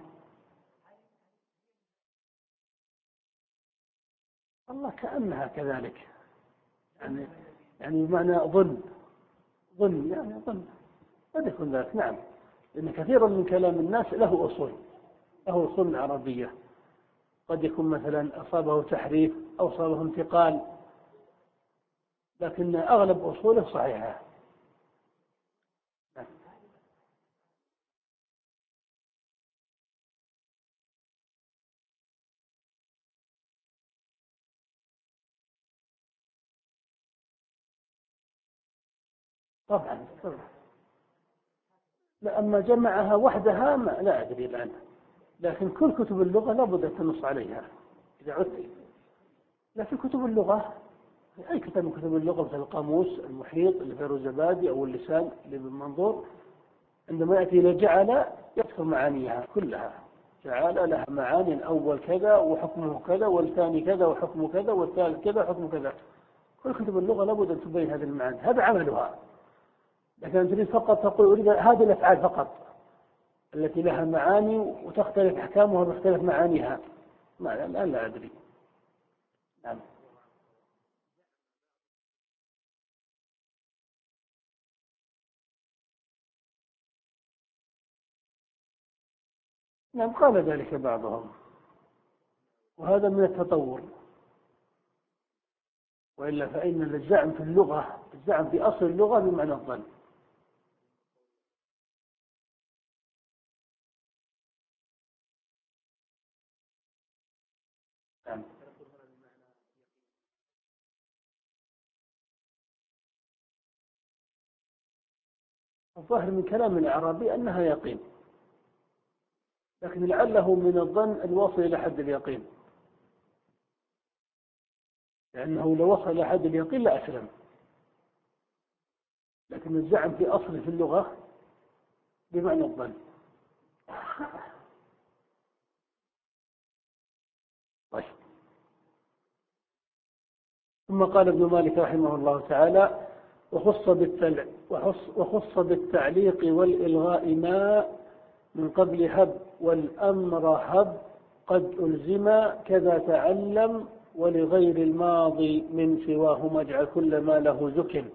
Speaker 1: الله كأنها كذلك، يعني يعني بمعنى ظن ظن يعني ظن قد يكون ذلك. نعم، لأن كثيرا من كلام الناس له أصول، له أصول عربية، قد يكون مثلا أصابه تحريف أو أصابه انتقال، لكن أغلب أصوله صحيحة. طبعا طبعا. لأما جمعها وحدها ما لا أدري الآن، لكن كل كتب اللغة لابد أن تنص عليها إذا عدت. لا، في كتب اللغة، أي كتاب من كتب اللغة مثل القاموس المحيط لفيروزبادي أو اللسان للمنظور، عندما يأتي إلى جعل يذكر معانيها كلها. جعل لها معاني، الأول كذا وحكمه كذا، والثاني كذا وحكمه كذا، والثالث كذا وحكمه كذا. كل كتب اللغة لابد أن تبين هذه المعاني، هذا عملها. لكن أن تريد فقط تقول أريد هذه الأفعال فقط التي لها معاني وتختلف أحكامها وتختلف معانيها، ما الآن لا أدري. نعم. نعم، قال ذلك بعضهم، وهذا من التطور. وإلا فإن الزعم في اللغة، الزعم في أصل اللغة بمعنى الظن. نعم. الظاهر من كلام الأعرابي أنها يقين، لكن لعله من الظن الواصل إلى حد اليقين، لأنه لو وصل إلى حد اليقين لأسلم. لكن الزعم في أصل في اللغة بمعنى الظن. طيب. ثم قال ابن مالك رحمه الله تعالى: وخص بالتل... وخص... وخص بالتعليق والإلغاء ما من قبل هب، والأمر هب قد ألزم كذا تعلم، ولغير الماضي من سواهما اجعل كل ما له زكم.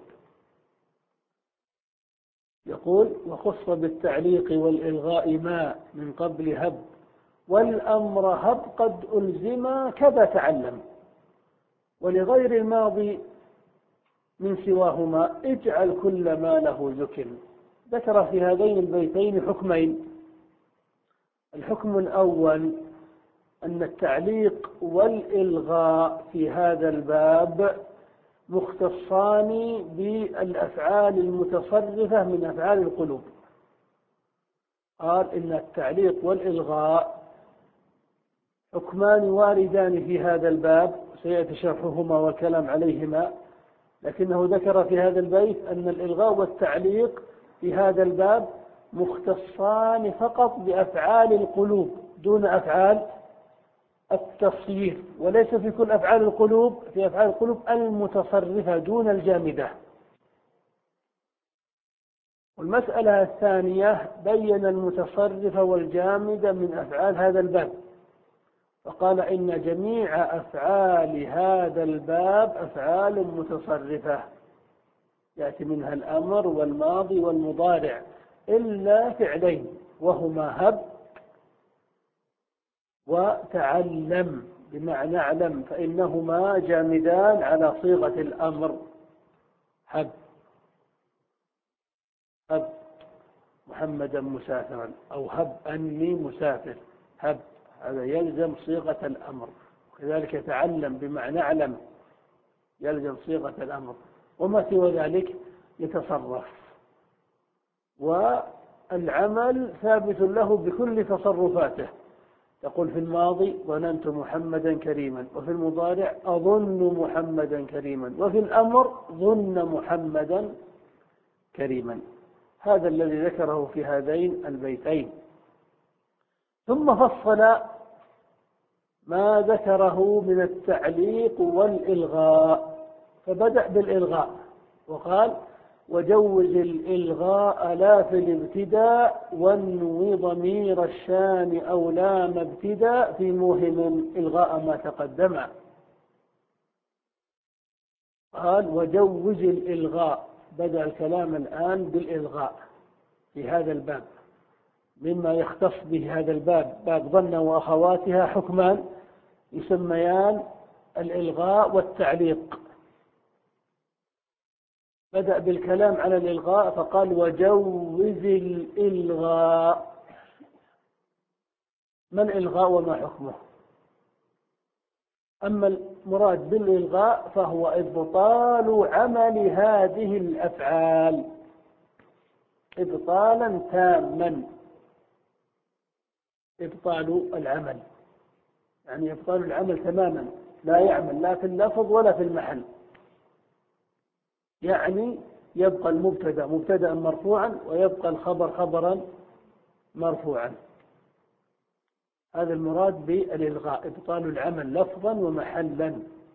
Speaker 1: يقول: وخص بالتعليق والإلغاء ما من قبل هب، والأمر هب قد ألزم كذا تعلم، ولغير الماضي من سواهما اجعل كل ما له زكم. ذكر في هذين البيتين حكمين. الحكم الأول أن التعليق والإلغاء في هذا الباب مختصان بالأفعال المتصرفة من أفعال القلوب. قال إن التعليق والإلغاء حكمان واردان في هذا الباب، سيأتي شرحهما والكلام عليهما، لكنه ذكر في هذا البيت أن الإلغاء والتعليق في هذا الباب مختصان فقط بأفعال القلوب دون أفعال التصريف، وليس في كل أفعال القلوب، في أفعال القلوب المتصرفة دون الجامدة. والمسألة الثانية بين المتصرف والجامد من أفعال هذا الباب، فقال إن جميع أفعال هذا الباب أفعال متصرفة يأتي منها الأمر والماضي والمضارع، إلا فعلين وهما هب وتعلم بمعنى اعلم، فإنهما جامدان على صيغة الأمر. هب هب محمدا مسافرا، أو هب أني مسافر، هب هذا يلزم صيغة الأمر. وكذلك تعلم بمعنى اعلم يلزم صيغة الأمر، وما سوى ذلك يتصرف. والعمل ثابت له بكل تصرفاته. تقول في الماضي ظننت محمدا كريما، وفي المضارع أظن محمدا كريما، وفي الأمر ظن محمدا كريما. هذا الذي ذكره في هذين البيتين. ثم فصل ما ذكره من التعليق والإلغاء، فبدأ بالإلغاء وقال: وجوز الإلغاء لا في الابتداء، وانوي ضمير الشان أو لام ابتداء في موهم إلغاء ما تقدم. قال: وجوز الإلغاء، بدأ الكلام الآن بالإلغاء في هذا الباب. مما يختص به هذا الباب باب ظن وأخواتها حكمان يسميان الإلغاء والتعليق. بدأ بالكلام على الإلغاء فقال: وجوز الإلغاء. ما الإلغاء وما حكمه؟ أما المراد بالإلغاء فهو إبطال عمل هذه الأفعال إبطالا تاما. إبطال العمل يعني إبطال العمل تماما، لا يعمل لا في اللفظ ولا في المحل، يعني يبقى المبتدأ مبتدأ مرفوعا ويبقى الخبر خبرا مرفوعا. هذا المراد بالإلغاء، إبطال العمل لفظا ومحلا.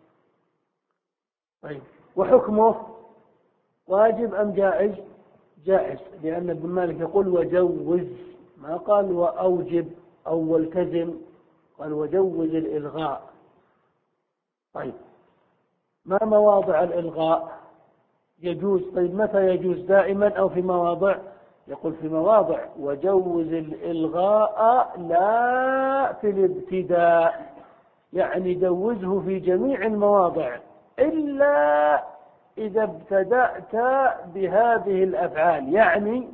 Speaker 1: طيب، وحكمه واجب أم جائز؟ جائز، لأن ابن مالك يقول وجوز، ما قال وأوجب أو والتزم، قال وجوز الإلغاء. طيب، ما مواضع الإلغاء؟ يجوز. طيب، متى يجوز؟ دائما أو في مواضع؟ يقول في مواضع، وجوز الإلغاء لا في الابتداء، يعني جوزه في جميع المواضع إلا إذا ابتدأت بهذه الأفعال، يعني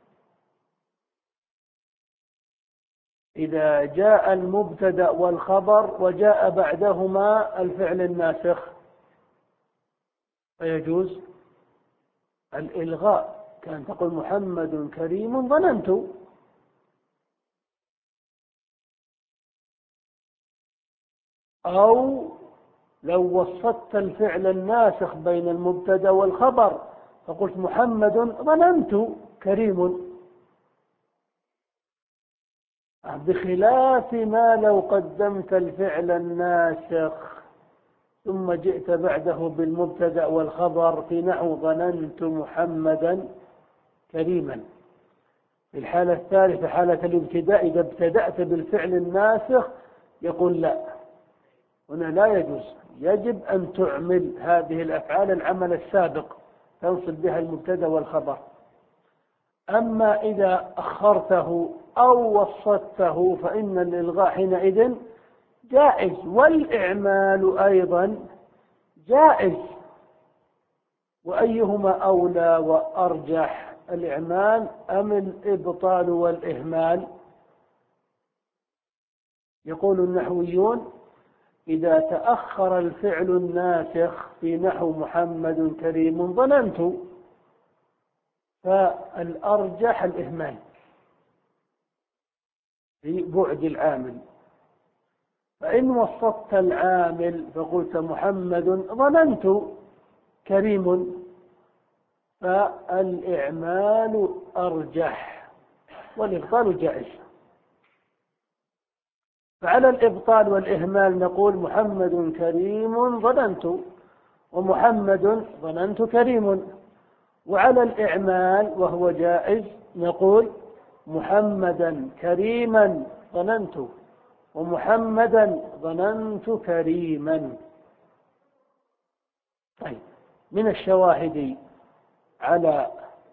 Speaker 1: إذا جاء المبتدأ والخبر وجاء بعدهما الفعل الناسخ فيجوز الإلغاء. كان تقول محمد كريم ظننت، أو لو وسطت الفعل الناسخ بين المبتدأ والخبر فقلت محمد ظننت كريم، بخلاف ما لو قدمت الفعل الناسخ ثم جئت بعده بالمبتدأ والخبر في نحو ظننت محمدا كريما. في الحالة الثالثة حالة الابتداء، إذا ابتدأت بالفعل الناسخ يقول لا، هنا لا يجوز، يجب أن تعمل هذه الأفعال العمل السابق تنصب بها المبتدأ والخبر. أما إذا أخرته أو وسطته فإن الإلغاء حينئذ جائز، والإعمال أيضا جائز. وأيهما أولى وأرجح، الإعمال أم الإبطال والإهمال؟ يقول النحويون إذا تأخر الفعل الناسخ في نحو محمد كريم ظننت فالأرجح الإهمال في بعد العامل. فإن وسطت العامل فقلت محمد ظننت كريم فالإعمال أرجح والإبطال جائز. فعلى الإبطال والإهمال نقول محمد كريم ظننت ومحمد ظننت كريم، وعلى الإعمال وهو جائز نقول محمدا كريما ظننت ومحمدا ظننت كريما. طيب، من الشواهد على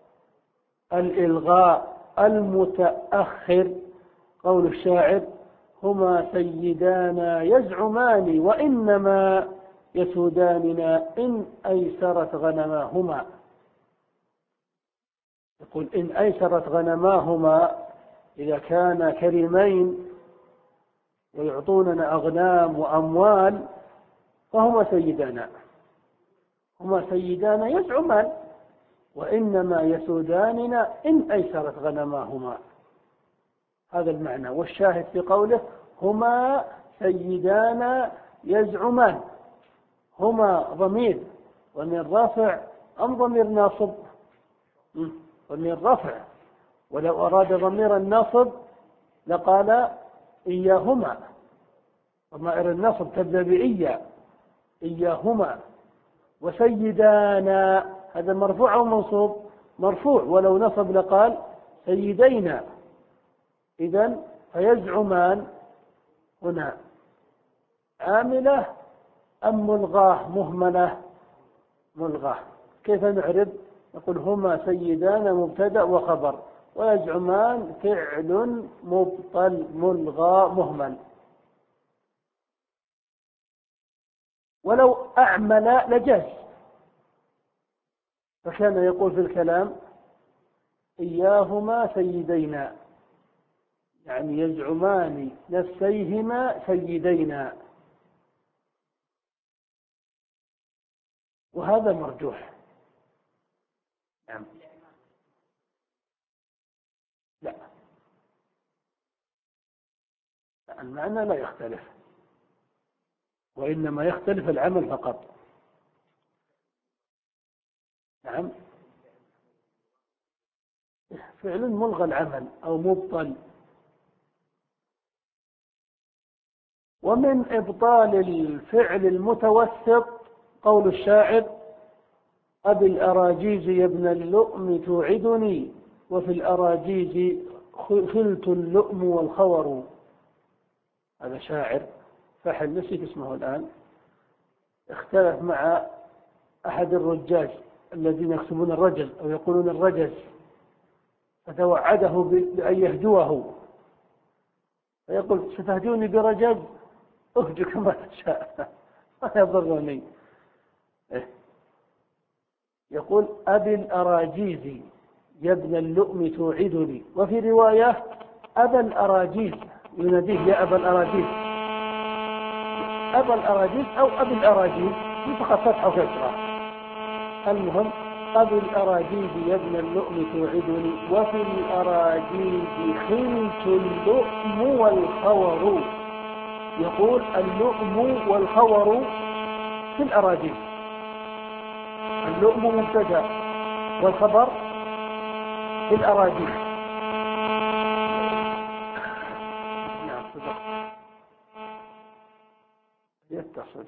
Speaker 1: الإلغاء المتأخر قول الشاعر هما سيدانا يزعمان وإنما يسوداننا إن أيسرت غنماهما. يقول إن أيسرت غنماهما، إذا كان كريمين ويعطوننا أغنام وأموال فهما سيدانا، هما سيدانا يزعمان وإنما يسوداننا إن أيسرت غنماهما. هذا المعنى. والشاهد في قوله هما سيدانا يزعمان، هما ضمير ضمير رافع أم ضمير ناصب؟ ضمير رفع، ولو أراد ضمير النصب لقال إياهما، ضمائر النصب تبدأ بإيا، إياهما. وسيدانا هذا مرفوع أو منصوب؟ مرفوع، ولو نصب لقال سيدينا. إذن فيزعمان هنا عاملة أم ملغاه مهملة؟ ملغاه. كيف نعرب؟ نقول هما سيدان مبتدأ وخبر، ويزعمان فعل مبطل ملغى مهمل. ولو أعمل لجاز، فكان يقول في الكلام إياهما سيدينا، يعني يزعمان نفسيهما سيدينا، وهذا مرجوح. نعم. لا، المعنى لا يختلف. وإنما يختلف العمل فقط. نعم، فعل ملغى العمل أو مبطل. ومن إبطال الفعل المتوسط قول الشاعر: أبي الأراجيز يا ابن اللؤم توعدني، وفي الأراجيز خلت اللؤم والخور. هذا شاعر فحل، نسيت اسمه الآن، اختلف مع أحد الرجاج الذين يكتبون الرجل أو يقولون الرجز، فتوعده بأن يهجوه، فيقول: ستهجوني برجز؟ أهج كما تشاء ما يضرني. يقول: أبي الأراجيز يا ابن اللؤم توعدني، وفي رواية أبا الأراجيز، يناديه يا أبا الأراجيز، أبا الأراجيز أو أبي الأراجيز، فقط فتح وكسرة. المهم: أبي الأراجيز يا ابن اللؤم توعدني، وفي الأراجيز خلت اللؤم والخور. يقول: اللؤم والخور في الأراجيز، اللؤم مبتدأ والخبر في الأراجيز. نعم صدق، يتصل.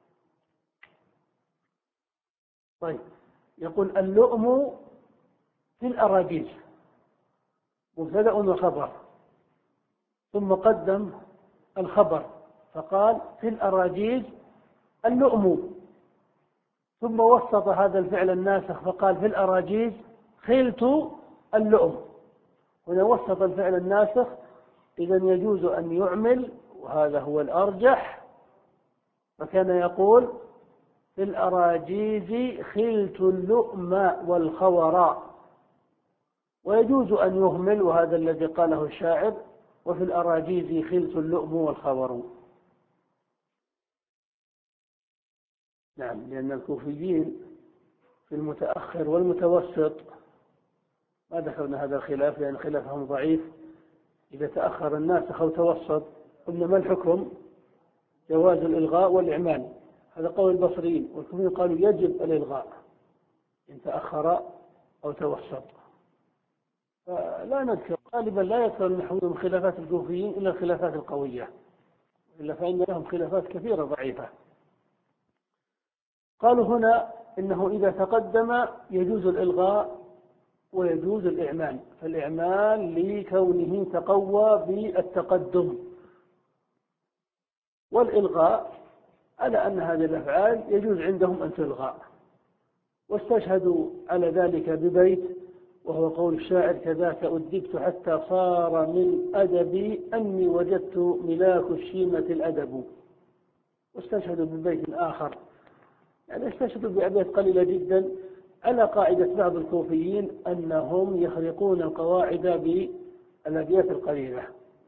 Speaker 1: طيب، يقول: اللؤم في الأراجيز مبتدأ وخبر، ثم قدم الخبر فقال: في الأراجيز اللؤم، ثم وسط هذا الفعل الناسخ فقال: في الأراجيز خلت اللؤم. هنا وسط الفعل الناسخ، إذا يجوز أن يعمل، وهذا هو الأرجح، فكان يقول: في الأراجيز خلت اللؤم والخور. ويجوز أن يهمل، وهذا الذي قاله الشاعر: وفي الأراجيز خلت اللؤم والخور. نعم، لأن الكوفيين في المتأخر والمتوسط ما ذكرنا هذا الخلاف، لأن خلافهم ضعيف. إذا تأخر الناسخ أو توسط قلنا ما الحكم؟ جواز الإلغاء والإعمال، هذا قول البصريين. والكوفيين قالوا يجب الإلغاء إن تأخر أو توسط. فلا نذكر، غالبا لا يذكر النحويون من خلافات الكوفيين إلا الخلافات القوية، إلا فإن لهم خلافات كثيرة ضعيفة. قالوا هنا إنه إذا تقدم يجوز الإلغاء ويجوز الإعمال، فالإعمال لكونه تقوى بالتقدم، والإلغاء على أن هذه الأفعال يجوز عندهم أن تلغى. واستشهدوا على ذلك ببيت، وهو قول الشاعر: كذاك أدبت حتى صار من أدبي أني وجدت ملاك الشيمة الأدب. واستشهدوا ببيت آخر، يعني استشهدوا بأبيات قليلة جدا على قاعدة بعض الكوفيين أنهم يخرقون القواعد بالأبيات القليلة.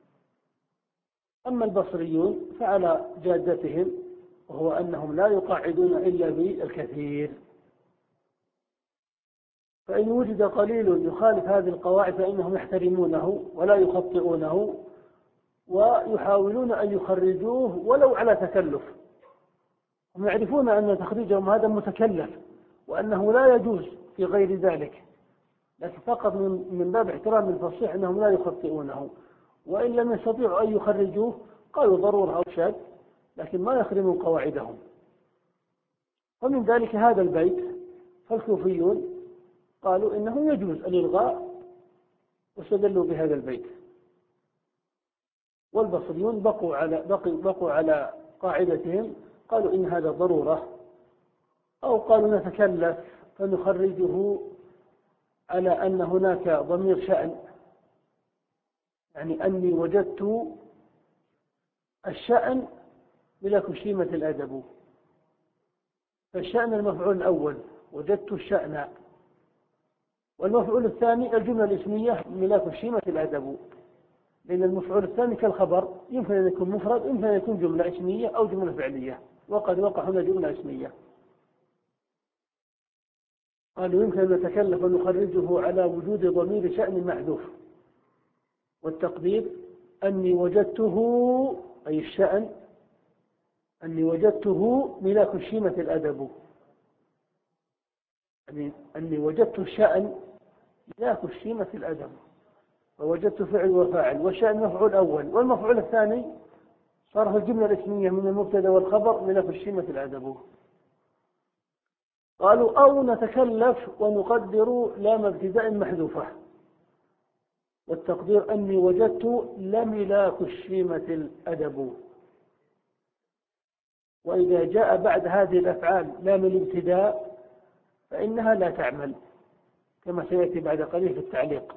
Speaker 1: أما البصريون فعلى جادتهم، وهو أنهم لا يقاعدون إلا بالكثير، فإن وجد قليل يخالف هذه القواعد فإنهم يحترمونه ولا يخطئونه، ويحاولون أن يخرجوه ولو على تكلف. هم يعرفون أن تخريجهم هذا متكلف، وأنه لا يجوز في غير ذلك، لكن فقط من باب احترام الفصيح أنهم لا يخطئونه. وإن لم يستطيعوا أن يخرجوه قالوا ضرورة أو شاذ، لكن ما يخرمون قواعدهم. ومن ذلك هذا البيت، فالكوفيون قالوا إنه يجوز الإلغاء واستدلوا بهذا البيت، والبصريون بقوا على بقوا, بقوا على قاعدتهم، قالوا إن هذا ضرورة، أو قالوا نتكلف فنخرجه على أن هناك ضمير شأن، يعني أني وجدت الشأن ملك شيمة الأدب، فالشأن المفعول الأول وجدت الشأن، والمفعول الثاني الجملة الاسمية ملاك شيمة الأدب، لأن المفعول الثاني كالخبر يمكن أن يكون مفرد، يمكن أن يكون جملة اسمية أو جملة فعلية، وقد وقع هنا جملة اسمية. قالوا يمكن أن نتكلف ونخرجه على وجود ضمير شأن محذوف، والتقدير أني وجدته أي الشأن أني وجدته ملاك الشيمة الأدب، يعني أني وجدت الشأن ملاك الشيمة الأدب، ووجدت فعل وفاعل، والشأن مفعول أول، والمفعول الثاني صار في الجملة الاسمية من المبتدا والخبر ملاك الشيمة الأدب. قالوا أو نتكلف ونقدر لام ابتداء محذوفة، والتقدير أني وجدت لملاك الشيمة الأدب. وإذا جاء بعد هذه الأفعال لام الابتداء فإنها لا تعمل، كما سيأتي بعد قليل في التعليق.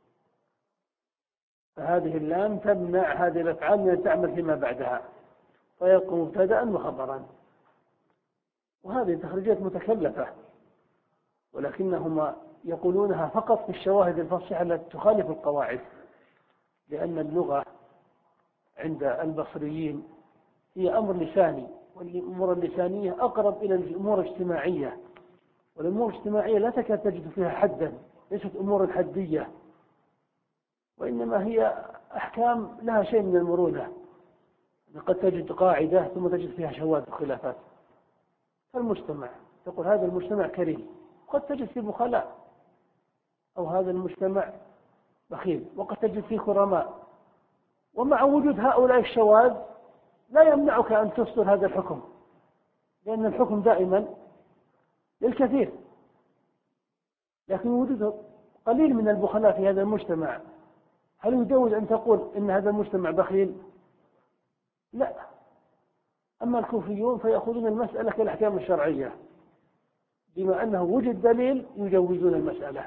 Speaker 1: فهذه اللام تمنع هذه الأفعال من أن تعمل فيما بعدها، فيبقى مبتدأ وخبرا. وهذه تخريجات متكلفة، ولكنهم يقولونها فقط في الشواهد الفصيحة التي تخالف القواعد، لأن اللغة عند البصريين هي أمر لساني، والأمور اللسانية أقرب إلى الأمور الاجتماعية، والأمور الاجتماعية لا تكاد تجد فيها حدا، ليست أمور حدية، وإنما هي أحكام لها شيء من المرونة. قد تجد قاعدة ثم تجد فيها شواذ وخلافات. فالمجتمع تقول هذا المجتمع كريم، قد تجد فيه بخلاء، أو هذا المجتمع بخيل، وقد تجد فيه كرماء. ومع وجود هؤلاء الشواذ لا يمنعك أن تصدر هذا الحكم، لأن الحكم دائما للكثير. لكن وجود قليل من البخلاء في هذا المجتمع، هل يجوز أن تقول إن هذا المجتمع بخيل؟ لا. أما الكوفيون فيأخذون المسألة كالأحكام الشرعية، بما أنه وجد دليل يجوزون المسألة.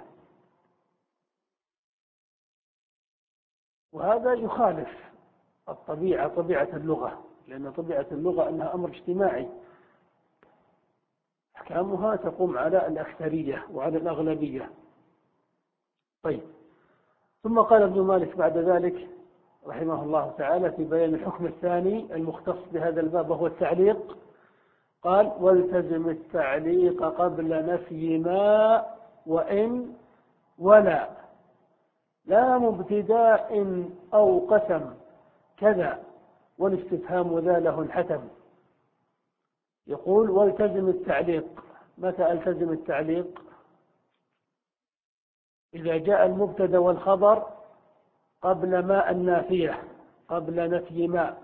Speaker 1: وهذا يخالف الطبيعة، طبيعة اللغة، لأن طبيعة اللغة أنها أمر اجتماعي، أحكامها تقوم على الأكثرية وعلى الأغلبية. طيب، ثم قال ابن مالك بعد ذلك رحمه الله تعالى في بيان الحكم الثاني المختص بهذا الباب وهو التعليق، قال: والتزم التعليق قبل نفي ما وإن ولا، لا مبتداء أو قسم كذا، والاستفهام ذا له انحتم. يقول: والتزم التعليق. متى التزم التعليق؟ إذا جاء المبتدا والخبر قبل ما النافية، قبل نفي ما.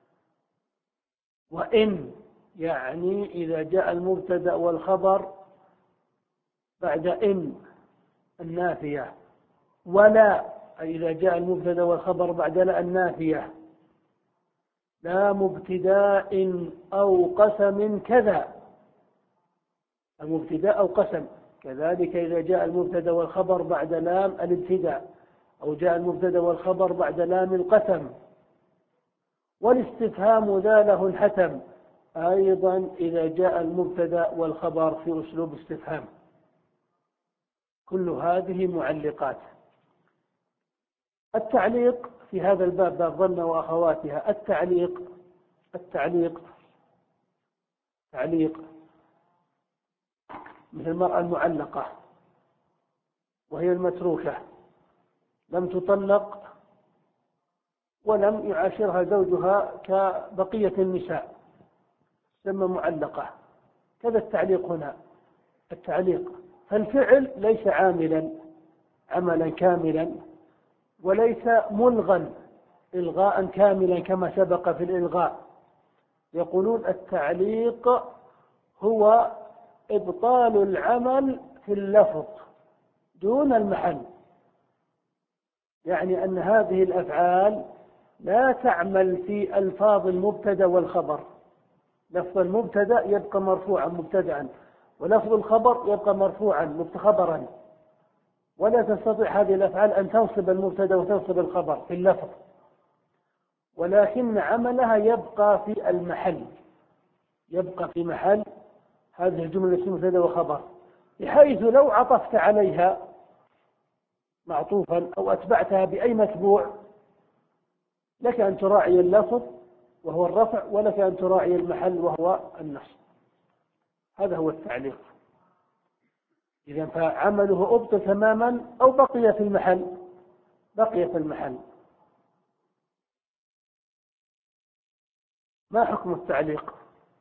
Speaker 1: وإن يعني إذا جاء المبتدا والخبر بعد إن النافية. ولا أي إذا جاء المبتدا والخبر بعد لا النافية. لا مبتداء أو قسم كذا، المبتداء أو قسم. كذلك إذا جاء المبتدا والخبر بعد لام الابتداء، أو جاء المبتدا والخبر بعد لام القسم. والاستفهام ذا له انحتم، أيضا إذا جاء المبتدا والخبر في أسلوب استفهام. كل هذه معلقات. التعليق في هذا الباب، باب ظن وأخواتها، التعليق التعليق تعليق مثل المرأة المعلقة، وهي المتروكة، لم تطلق ولم يعاشرها زوجها كبقية النساء، تسمى معلقة. كذا التعليق هنا. التعليق فالفعل ليس عاملا عملا كاملا، وليس ملغا إلغاء كاملا كما سبق في الإلغاء. يقولون التعليق هو إبطال العمل في اللفظ دون المحل، يعني أن هذه الأفعال لا تعمل في ألفاظ المبتدا والخبر. لفظ المبتدا يبقى مرفوعا مبتدعا، ولفظ الخبر يبقى مرفوعا خبرا، ولا تستطيع هذه الأفعال أن تنصب المبتدا وتنصب الخبر في اللفظ، ولكن عملها يبقى في المحل، يبقى في محل هذه الجملة مبتدا وخبر، بحيث لو عطفت عليها معطوفا أو أتبعتها بأي متبوع لك أن تراعي اللفظ وهو الرفع، ولك أن تراعي المحل وهو النصب. هذا هو التعليق. إذا فعمله أبطل تماما أو بقي في المحل، بقي في المحل. ما حكم التعليق؟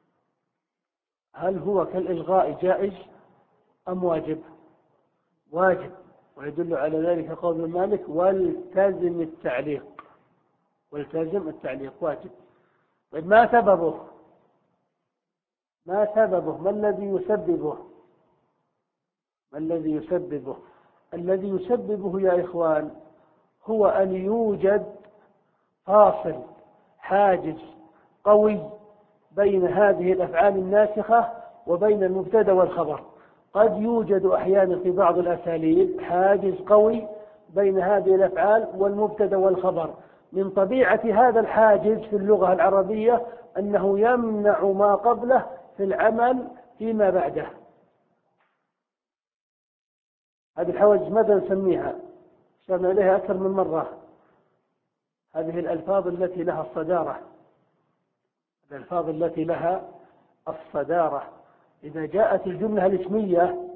Speaker 1: هل هو كالإلغاء جائز أم واجب؟ واجب، ويدل على ذلك قول مالك والتزم التعليق. والتزم التعليق واجب. طيب ما سببه؟ ما سببه؟ ما الذي يسببه؟ ما الذي يسببه؟ الذي يسببه يا إخوان هو أن يوجد فاصل حاجز قوي بين هذه الأفعال الناسخة وبين المبتدأ والخبر. قد يوجد أحيانا في بعض الأساليب حاجز قوي بين هذه الأفعال والمبتدأ والخبر. من طبيعة هذا الحاجز في اللغة العربية أنه يمنع ما قبله في العمل فيما بعده. هذه الحواجز ماذا نسميها؟ اشرنا إليها أكثر من مرة. هذه الألفاظ التي لها الصدارة. الألفاظ التي لها الصدارة. إذا جاءت الجملة الاسمية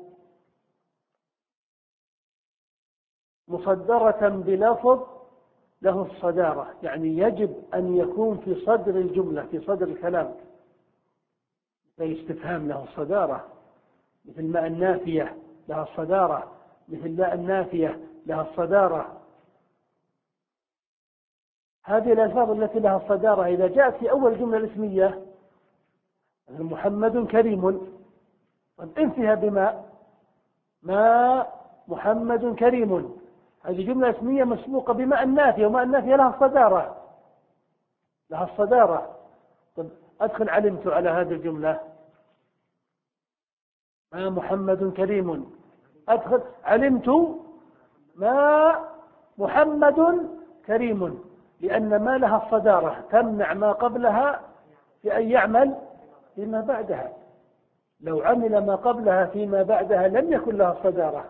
Speaker 1: مصدرة بلفظ له الصدارة، يعني يجب أن يكون في صدر الجملة، في صدر الكلام. مثل استفهام له الصدارة، مثل ما النافية لها الصدارة، مثل لا النافية لها الصدارة. هذه الألفاظ التي لها الصدارة إذا جاءت في أول جملة الاسمية محمد كريم، طب انفها بما ما محمد كريم، هذه جملة اسمية مسبوقة بما النافية، وما النافية لها الصدارة، لها الصدارة. طب أدخل علمت على هذه الجملة ما محمد كريم، أدخل علمت ما محمد كريم، لأن ما لها الصدارة تمنع ما قبلها في أن يعمل فيما بعدها. لو عمل ما قبلها فيما بعدها لم يكن لها الصدارة،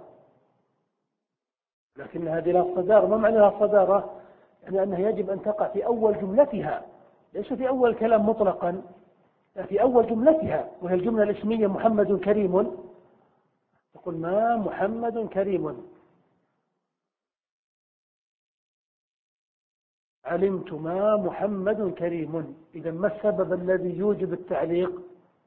Speaker 1: لكن هذه لها الصدارة. ما معنى لها الصدارة؟ يعني أنها يجب أن تقع في أول جملتها، ليس في أول كلام مطلقا، لا في أول جملتها، وهي الجملة الاسمية محمد كريم، تقول ما محمد كريم. علمت ما محمد كريم. إذا ما السبب الذي يوجب التعليق؟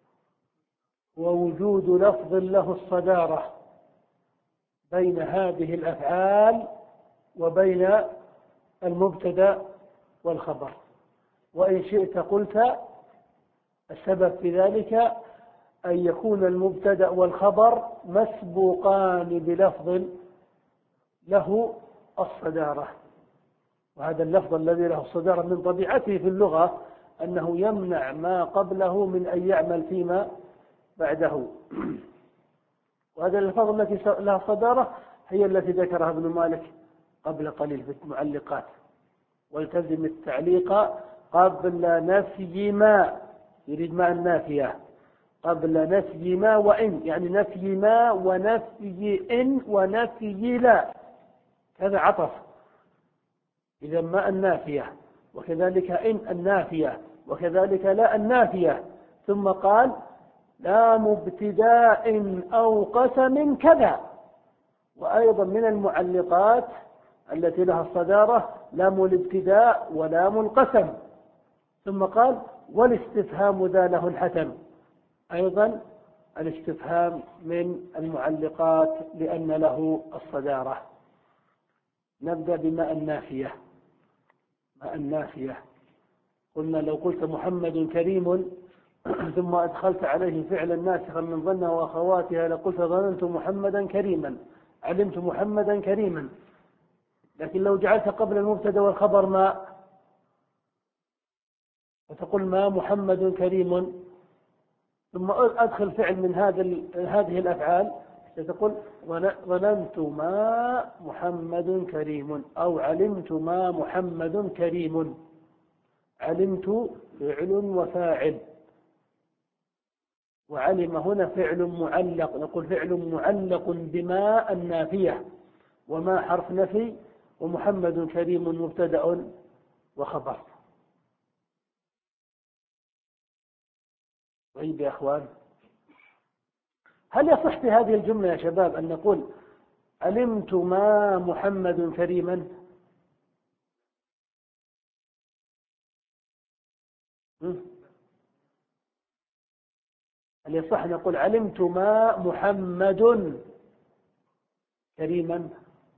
Speaker 1: ووجود لفظ له الصدارة بين هذه الأفعال وبين المبتدأ والخبر. وإن شئت قلت السبب في ذلك أن يكون المبتدأ والخبر مسبوقان بلفظ له الصدارة، وهذا اللفظ الذي له الصدارة من طبيعته في اللغة أنه يمنع ما قبله من أن يعمل فيما بعده. وهذه الألفاظ التي لها الصدارة هي التي ذكرها ابن مالك قبل قليل في المعلقات. والتزم التعليق قبل نفي ما، يريد مع النافية، قبل نفي ما وإن، يعني نفي ما ونفي إن ونفي لا، هذا عطف. إذا ما النافية، وكذلك إن النافية، وكذلك لا النافية. ثم قال لام ابتداء أو قسم كذا. وأيضا من المعلقات التي لها الصدارة لام الابتداء ولام القسم. ثم قال والاستفهام ذا له الحتم. أيضا الاستفهام من المعلقات لأن له الصدارة. نبدأ بما النافية. ما النافية قلنا لو قلت محمد كريم ثم أدخلت عليه فعلا ناسخا من ظن وأخواتها لقلت ظننت محمدا كريما، علمت محمدا كريما. لكن لو جعلت قبل المبتدا والخبر ما، فتقول ما محمد كريم، ثم أدخل فعل من هذا هذه الأفعال، ستقول ظننت ما محمد كريم، أو علمت ما محمد كريم. علمت فعل وفاعل، وعلم هنا فعل معلق، نقول فعل معلق بما النافية، وما حرف نفي، ومحمد كريم مبتدأ وخبر. طيب يا أخوان، هل يصح في هذه الجملة يا شباب أن نقول علمت ما محمد كريما؟ هل يصح نقول علمت ما محمد كريما؟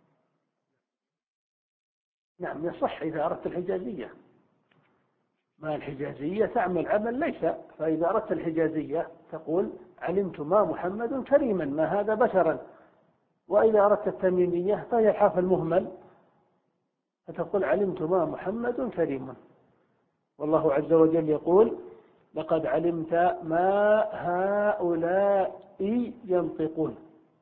Speaker 1: نعم يصح إذا أردت الحجازية. ما الحجازية تعمل عمل ليس، فإذا أردت الحجازية تقول علمت ما محمد كريما، ما هذا بشرا. وإذا أردت التميمية فهي الحرف المهمل، فتقول علمت ما محمد كريما. والله عز وجل يقول لقد علمت ما هؤلاء ينطقون.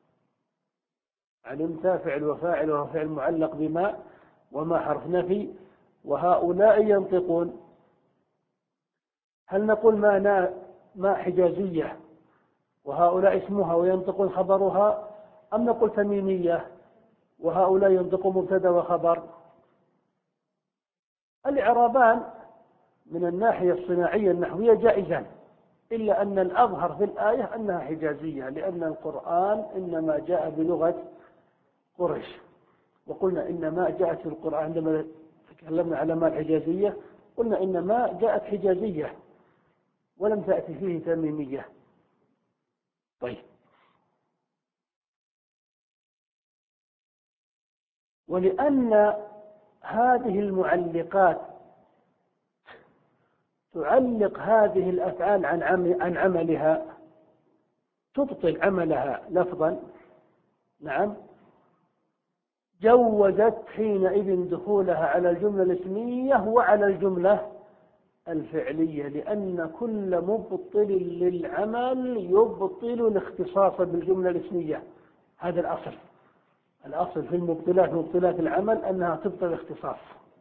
Speaker 1: علمت فعل وفاعل وهو فعل معلق بما، وما حرف نفي، وهؤلاء ينطقون. هل نقول ما ما حجازية وهؤلاء اسمها وينطقون خبرها، أم نقول تميمية وهؤلاء ينطقون مبتدا وخبر؟ الإعرابان من الناحية الصناعية النحوية جائزان، إلا أن الأظهر في الآية أنها حجازية، لأن القرآن إنما جاء بلغة قريش. وقلنا إن ما جاءت في القرآن عندما تكلمنا على ما الحجازية قلنا إن ما جاءت حجازية ولم تأتي فيه تميمية. طيب، ولأن هذه المعلقات تعلق هذه الأفعال عن عن عملها، تبطل عملها لفظا، نعم، جوزت حينئذ دخولها على الجملة الاسمية وعلى الجملة الفعلية، لأن كل مبطل للعمل يبطل الاختصاص بالجملة الاسمية. هذا الأصل. الأصل في المبطلات مبطلات العمل أنها تبطل الاختصاص.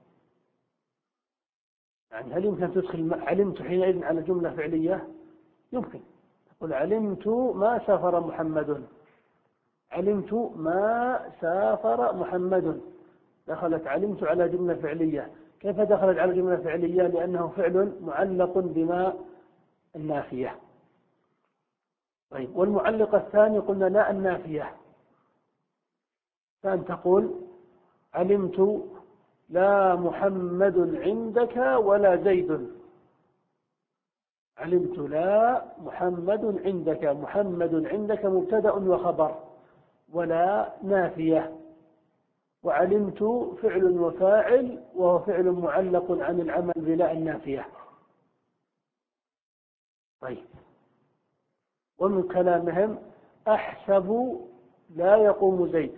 Speaker 1: يعني هل يمكن تدخل علمت حينئذ على جملة فعلية؟ يمكن. تقول علمت ما سافر محمد، علمت ما سافر محمد، دخلت علمت على جملة فعلية. كيف دخلت على جملة فعلية؟ لأنه فعل معلق بما النافية. طيب، والمعلق الثاني قلنا لا النافية، فأن تقول علمت لا محمد عندك ولا زيد. علمت لا محمد عندك، محمد عندك مبتدأ وخبر ولا نافية، وعلمت فعل وفاعل وهو فعل معلق عن العمل بلا النافية. طيب، ومن كلامهم أحسب لا يقوم زيد،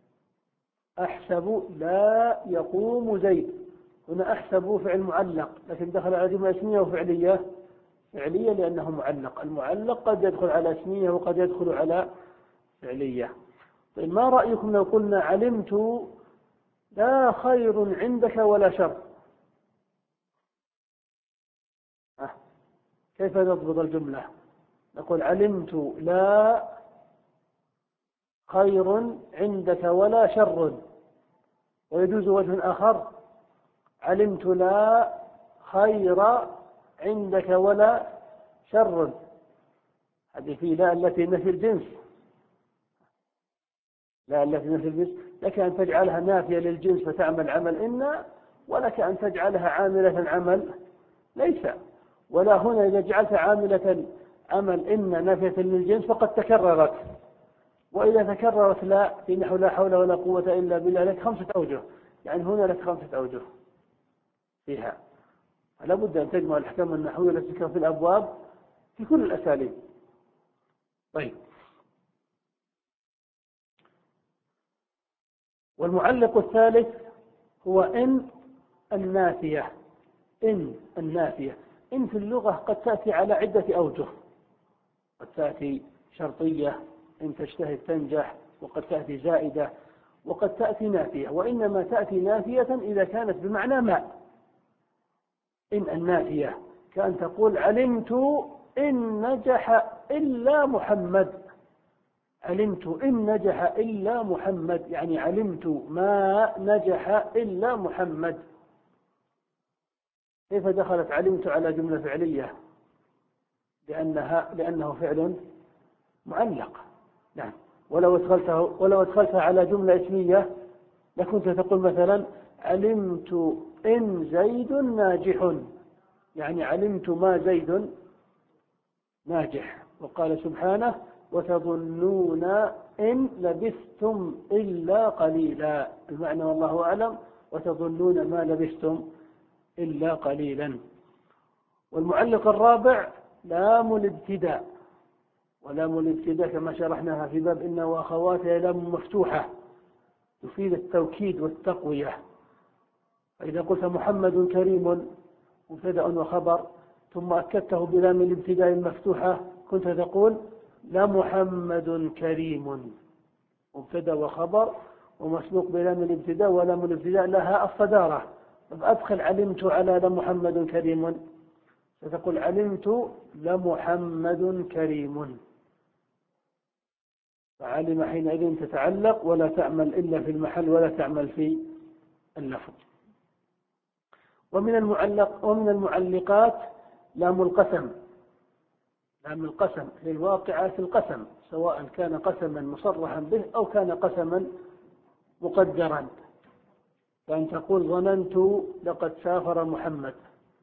Speaker 1: أحسب لا يقوم زيد. هنا أحسب فعل معلق، لكن دخل على جملة اسمية وفعلية، فعلية لأنه معلق. المعلق قد يدخل على اسمية وقد يدخل على فعلية. طيب، ما رأيكم لو قلنا علمت لا خير عندك ولا شر؟ أه. كيف نضبط الجملة؟ نقول علمت لا خير عندك ولا شر. ويجوز وجه آخر، علمت لا خير عندك ولا شر. هذه في لا التي نفي الجنس، لا التي نفي الجنس، لك أن تجعلها نافية للجنس فتعمل عمل إن، ولك أن تجعلها عاملة عمل ليس. ولا هنا إذا جعلت عاملة عمل إن نافية للجنس فقد تكررت، وإذا تكررت لا في نحو لا حول ولا قوة إلا بالله لك خمسة أوجه، يعني هنا لك خمسة أوجه فيها. فلا بد أن تجمع الأحكام النحوية التي تذكر في الأبواب في كل الأساليب. طيب، والمعلق الثالث هو إن النافية. إن النافية، إن في اللغة قد تأتي على عدة أوجه، قد تأتي شرطية إن تجتهد تنجح، وقد تأتي زائدة، وقد تأتي نافية، وإنما تأتي نافية إذا كانت بمعنى ما. إن النافية كأن تقول علمت إن نجح إلا محمد، علمت إن نجح إلا محمد، يعني علمت ما نجح إلا محمد. كيف دخلت علمت على جملة فعلية؟ لأنها لأنه فعل معلق. نعم. ولو ادخلته ولو ادخلتها على جملة اسمية لكنت تقول مثلا علمت إن زيد ناجح، يعني علمت ما زيد ناجح، وقال سبحانه وتظنون إن لبثتم إلا قليلا، المعنى والله أعلم وتظنون ما لبثتم إلا قليلا. والمعلق الرابع لام الابتداء، ولام الابتداء كما شرحناها في باب إن وأخواتها لام مفتوحة تفيد التوكيد والتقوية. فإذا قلت محمد كريم مبتدأ وخبر ثم أكدته بلام الابتداء المفتوحة كنت تقول لمحمد كريم، مبتدأ وخبر ومسبوق بلام الابتداء، ولام الابتداء لها الصدارة. أدخل علمت على لمحمد كريم ستقول علمت لمحمد كريم، فعلم حينئذ تتعلق ولا تعمل إلا في المحل ولا تعمل في اللفظ. ومن المعلق ومن المعلقات لام القسم، لام القسم للواقعة في القسم سواء كان قسما مصرحا به أو كان قسما مقدرا، فأن تقول ظننت لقد سافر محمد،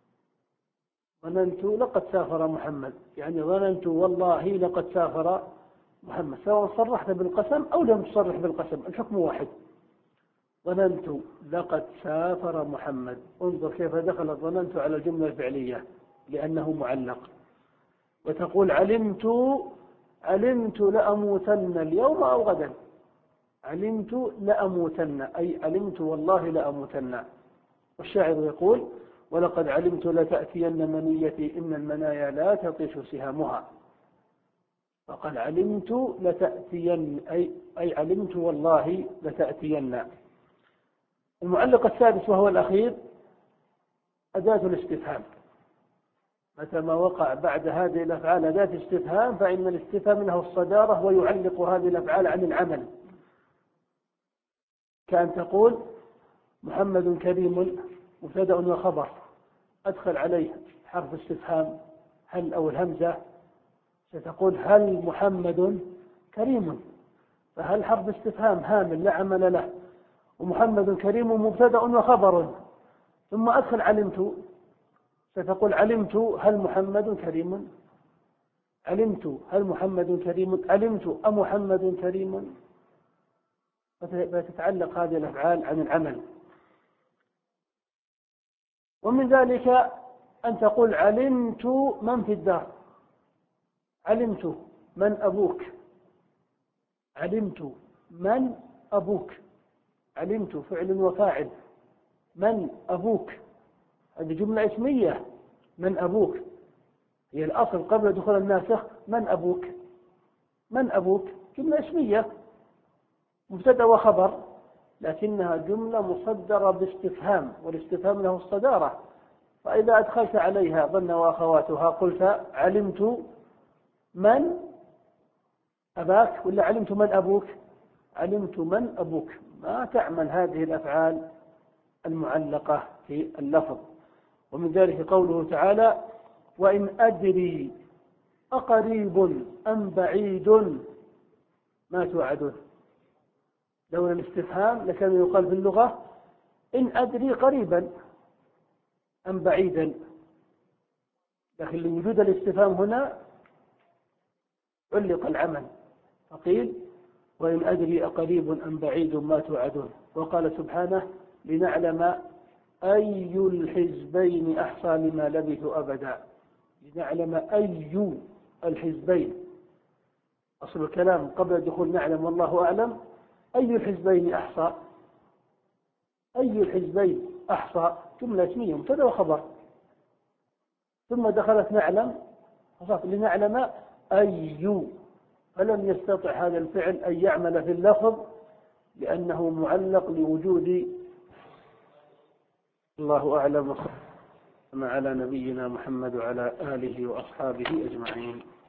Speaker 1: ظننت لقد سافر محمد، يعني ظننت والله لقد سافر محمد، سواء صرحت بالقسم أو لم تصرح بالقسم الحكم واحد. ظننت لقد سافر محمد، انظر كيف دخل ظننت على الجملة الفعلية لأنه معلق. وتقول علمت علمت لأموتن اليوم أو غدا، علمت لأموتن أي علمت والله لأموتن. والشاعر يقول ولقد علمت لتأتين منيتي إن المنايا لا تطيش سهامها، فقد علمت لتأتين أي, أي علمت والله لتأتين. المعلق السادس وهو الأخير أداة الاستفهام، متى ما وقع بعد هذه الأفعال أداة استفهام فإن الاستفهام له الصدارة ويعلق هذه الأفعال عن العمل، كأن تقول محمد كريم مبتدأ وخبر أدخل عليه حرف استفهام هل أو الهمزة، ستقول هل محمد كريم، فهل حرف استفهام هامل لا عمل له، ومحمد كريم مبتدأ وخبر، ثم أدخل علمت ستقول علمت هل محمد كريم، علمت هل محمد كريم، علمت أمحمد كريم، فتتعلق هذه الأفعال عن العمل. ومن ذلك أن تقول علمت من في الدار، علمت من أبوك، علمت من أبوك، علمت فعل وفاعل، من أبوك هذه جملة اسمية، من أبوك هي الأصل قبل دخول الناسخ من أبوك، من أبوك جملة اسمية مبتدأ وخبر، لكنها جملة مصدرة باستفهام، والاستفهام له الصدارة، فإذا أدخلت عليها ظن وأخواتها قلت علمت من أباك ولا علمت من أبوك، علمت من أبوك، ما تعمل هذه الأفعال المعلقة في اللفظ. ومن ذلك قوله تعالى وإن أدري أقريب أم بعيد ما توعدون، لولا الاستفهام لكان يقال في اللغة إن أدري قريبا أم بعيدا، لكن لوجود الاستفهام هنا علق العمل فقيل وإن أدري أقريب أم بعيد ما توعدون. وقال سبحانه لنعلم أي الحزبين أحصى لما لبثوا أبدا، لنعلم أي الحزبين، أصل الكلام قبل دخول نعلم والله أعلم أي الحزبين أحصى، أي الحزبين أحصى جملة اسمية مبتدأ وخبر، ثم دخلت نعلم لنعلم أي، فلم يستطع هذا الفعل أن يعمل في اللفظ لأنه معلق لوجود. الله أعلم. وصلى على نبينا محمد وعلى آله وأصحابه أجمعين.